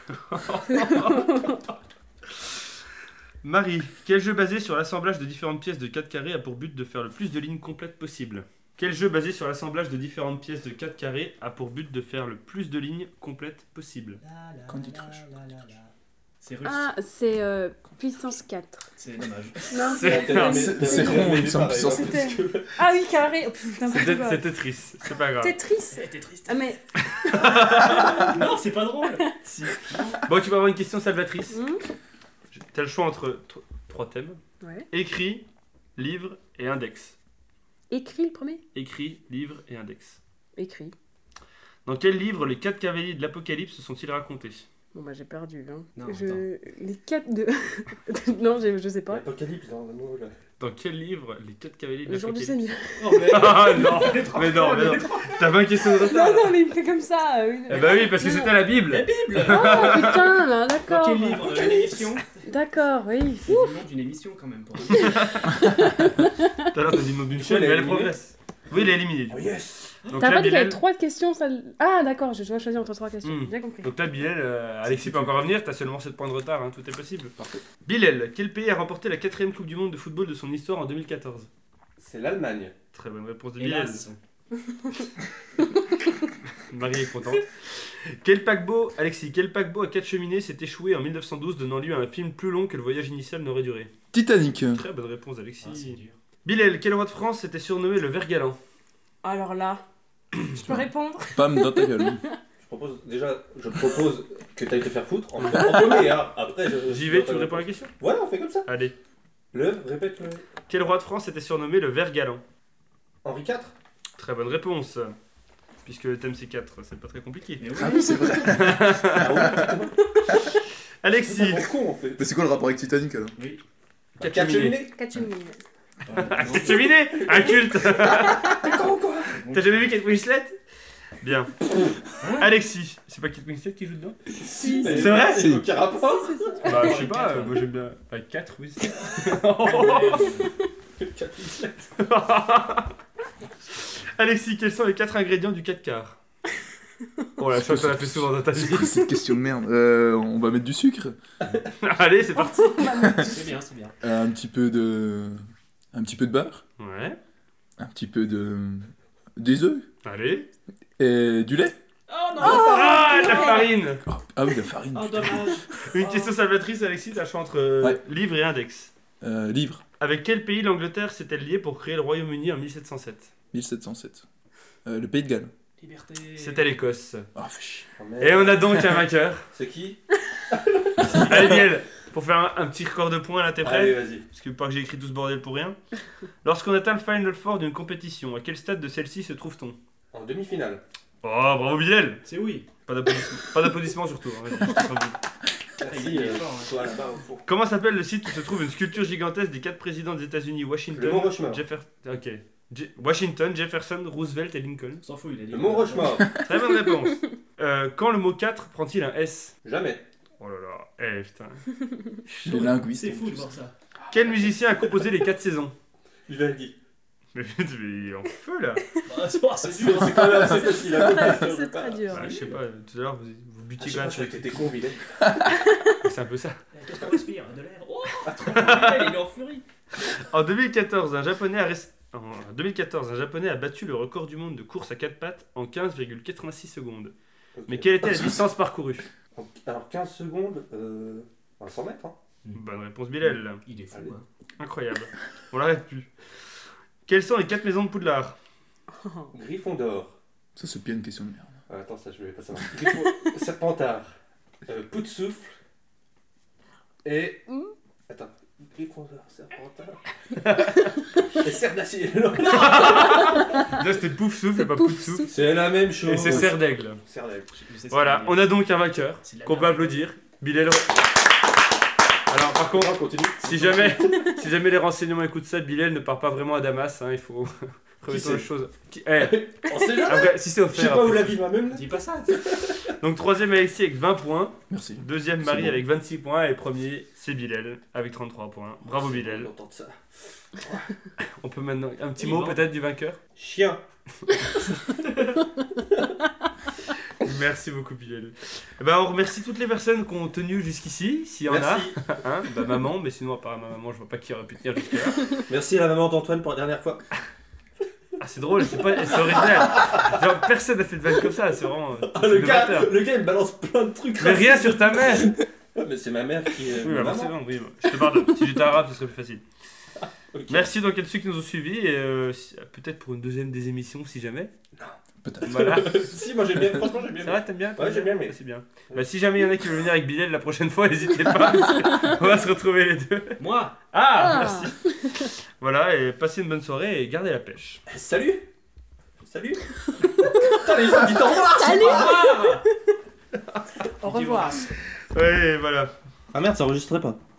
Marie, quel jeu basé sur l'assemblage de différentes pièces de 4 carrés a pour but de faire le plus de lignes complètes possible? Quel jeu basé sur l'assemblage de différentes pièces de 4 carrés a pour but de faire le plus de lignes complètes possible? Candy Crush. C'est russe. Ah, c'est puissance 4. C'est dommage. Non, C'est rond, il me semble. c'était... Ah oui, carré. Oh, putain, C'est Tetris, c'est pas grave. Tetris. C'était triste. Ah mais... Non, c'est pas drôle. Si. Bon, tu vas avoir une question salvatrice. Hmm. T'as le choix entre 3 thèmes. Ouais. Écrit, livre et index. Écrit le premier. Écrit, livre et index. Écrit. Dans quel livre les 4 cavaliers de l'Apocalypse sont-ils racontés? Bon bah j'ai perdu. Hein. Non, Les 4 de... non, je sais pas. L'apocalypse dans le mot là. Dans quel livre les 4 cavaliers de Le jour du l'Apocalypse? Seigneur. Oh, mais... Ah non, mais non. T'as 20 questions de retard. Non, mais il me fait comme ça. Eh bah oui, parce que Non. c'était la Bible. La Bible. Ah putain, là, Dans d'accord. quel livre? Une émission. D'accord, oui. C'est le nom d'une émission quand même. Pour Tout à l'heure, t'as dit le nom d'une chaîne, mais elle est elle éliminée. progresse. Oui, il est éliminé. Oh yes. Donc T'as là, pas dit qu'il y avait Bilal, 3 questions ça... Ah d'accord, je dois choisir entre 3 questions. Hmm. J'ai compris. donc là, Bilal, Alexis peut encore revenir, t'as seulement 7 points de retard, hein, tout est possible. Parfait. Bilal, quel pays a remporté la 4ème Coupe du Monde de football de son histoire en 2014? C'est l'Allemagne. Très bonne réponse de Bilal. Hélas. Marie est contente. Quel paquebot à 4 cheminées s'est échoué en 1912, donnant lieu à un film plus long que le voyage initial n'aurait duré? Titanic. Très bonne réponse d'Alexis. Ah, c'est dur. Bilal, quel roi de France était surnommé le Vert Galant? Alors là, je peux répondre? Pam dans ta gueule. Je propose que t'ailles te faire foutre en premier. Hein. Après, J'y vais, tu me réponds à la question? Voilà, on fait comme ça. Allez. Répète-le. Quel roi de France était surnommé le Vert Galant? Henri IV. Très bonne réponse. Puisque le thème c'est 4, c'est pas très compliqué. Mais oui. Ah oui, c'est vrai. Alexis, C'est vraiment con en fait. Mais c'est quoi le rapport avec Titanic alors? Oui. 4 cheminées. 4 cheminées. Ah, 4 cheminées. Un culte. T'es con ou quoi? T'as jamais vu Kate Winslet? Bien. Alexis, c'est pas Kate Winslet qui joue dedans? Si, C'est vrai? C'est aucun rapport. Bah je sais pas, moi j'aime bien. 4 Winslet. Alexis, quels sont les 4 ingrédients du 4 quarts? Oh la chose, on l'a fait souvent dans ta vie. C'est quoi cette question de merde? On va mettre du sucre. Allez, c'est parti. C'est bien, c'est bien. Un petit peu de beurre. Ouais, Un petit peu des œufs. allez. Et du lait. Oh non. Ah, de la farine. Oh, ah oui, de la farine. Oh dommage. Une question salvatrice, Alexis, t'as le choix entre Ouais. livre et index. Livre. Avec quel pays l'Angleterre s'est-elle liée pour créer le Royaume-Uni en 1707? 1707. Le Pays de Galles. Liberté. C'était l'Écosse. Ah, fais chier. Oh, merde. Et on a donc un vainqueur. C'est qui? Allez, Biel, pour faire un petit record de points, là, t'es prêt? Allez, vas-y. Parce que pas que j'ai écrit tout ce bordel pour rien. Lorsqu'on atteint le Final Four d'une compétition, à quel stade de celle-ci se trouve-t-on? En demi-finale. Oh, bravo Biel. C'est oui. Pas d'applaudissements, pas d'applaudissements surtout. Hein, vas-y, je te prends. Merci, il est fort, hein. toi là-bas au fond. Comment s'appelle le site où se trouve une sculpture gigantesque des 4 présidents des États-Unis, Washington, Le Mont Rushmore. Washington, Jefferson, Roosevelt et Lincoln? On s'en fout, il a dit. Le Mont Rushmore. Très bonne réponse. Quand le mot 4 prend-il un S? Jamais. Oh là là, putain. Les linguistes. C'est fou de voir ça. Quel musicien a composé les 4 saisons? Vivaldi. Mais il est en feu là. Bah, c'est dur. C'est quand même assez facile. C'est très dur. Bah, je sais pas, tout à l'heure vous butiez Je quand même crois sur que t'étais con, Vilet. C'est un peu ça. Qu'est-ce qu'on respire? De l'air. Oh. Il est en furie. En 2014, un japonais a battu le record du monde de course à 4 pattes en 15,86 secondes. Ok. Mais quelle était la distance parcourue? Alors 15 secondes, 100 mètres. Hein. Bonne réponse Bilal. Il est fou. Allez. Hein. Incroyable. On l'arrête plus. Quelles sont les 4 maisons de Poudlard? Gryffondor. Ça, c'est bien une question de merde. Ah, attends, ça je vais pas savoir. Serpentard. Pout-souffle. Et. Attends. Gryffondor, Serpentard. Et Serre d'acier. Là, c'était pouf souffle et pas pouf souffle. C'est la même chose. Et c'est Serre d'Aigle. Serdaigle. Voilà, on a donc un vainqueur qu'on peut applaudir. Bilal. Alors, par contre, On continue. si jamais les renseignements écoutent ça, Bilal ne part pas vraiment à Damas. Hein, il faut remettre les choses. On sait jamais. Après, si c'est Je sais offert. pas où après. la vie va même. Dis pas ça. Donc, troisième Alexis avec 20 points. Merci. Deuxième C'est Marie bon. avec 26 points. Et premier, c'est Bilal avec 33 points. Bravo Bilal. D'entendre ça. On peut maintenant. Un petit Il mot ment. peut-être du vainqueur. Chien. Merci beaucoup Bilal. Eh ben, on remercie toutes les personnes qui ont tenu jusqu'ici, s'il y en a. Merci. Hein, bah, maman, mais sinon à part ma maman, je vois pas qui aurait pu tenir jusque-là. Merci à la maman d'Antoine pour la dernière fois. Ah c'est drôle, c'est original. Genre personne n'a fait de vanne comme ça, c'est vraiment Ah, c'est le gars, novateur. il me balance plein de trucs. Mais rien sur ta mère. Ouais, mais c'est ma mère qui est. Oui, ma bah maman. forcément, oui. Je te pardonne. Si j'étais arabe, ce serait plus facile. Ok. Merci donc à tous ceux qui nous ont suivis et peut-être pour une deuxième des émissions si jamais. Peut-être. Voilà. Si, moi j'aime bien. Franchement, j'aime bien. Ça va, t'aimes bien? Ouais, j'aime bien, mais- C'est bien. Bah, si jamais il y en a qui veulent venir avec Bilal la prochaine fois, n'hésitez pas. On va se retrouver les deux. Moi. Ah, merci. Voilà, et passez une bonne soirée et gardez la pêche. Salut. Salut. Putain, les gens disent au revoir. Au revoir. Ouais, voilà. Ah merde, ça enregistrait pas.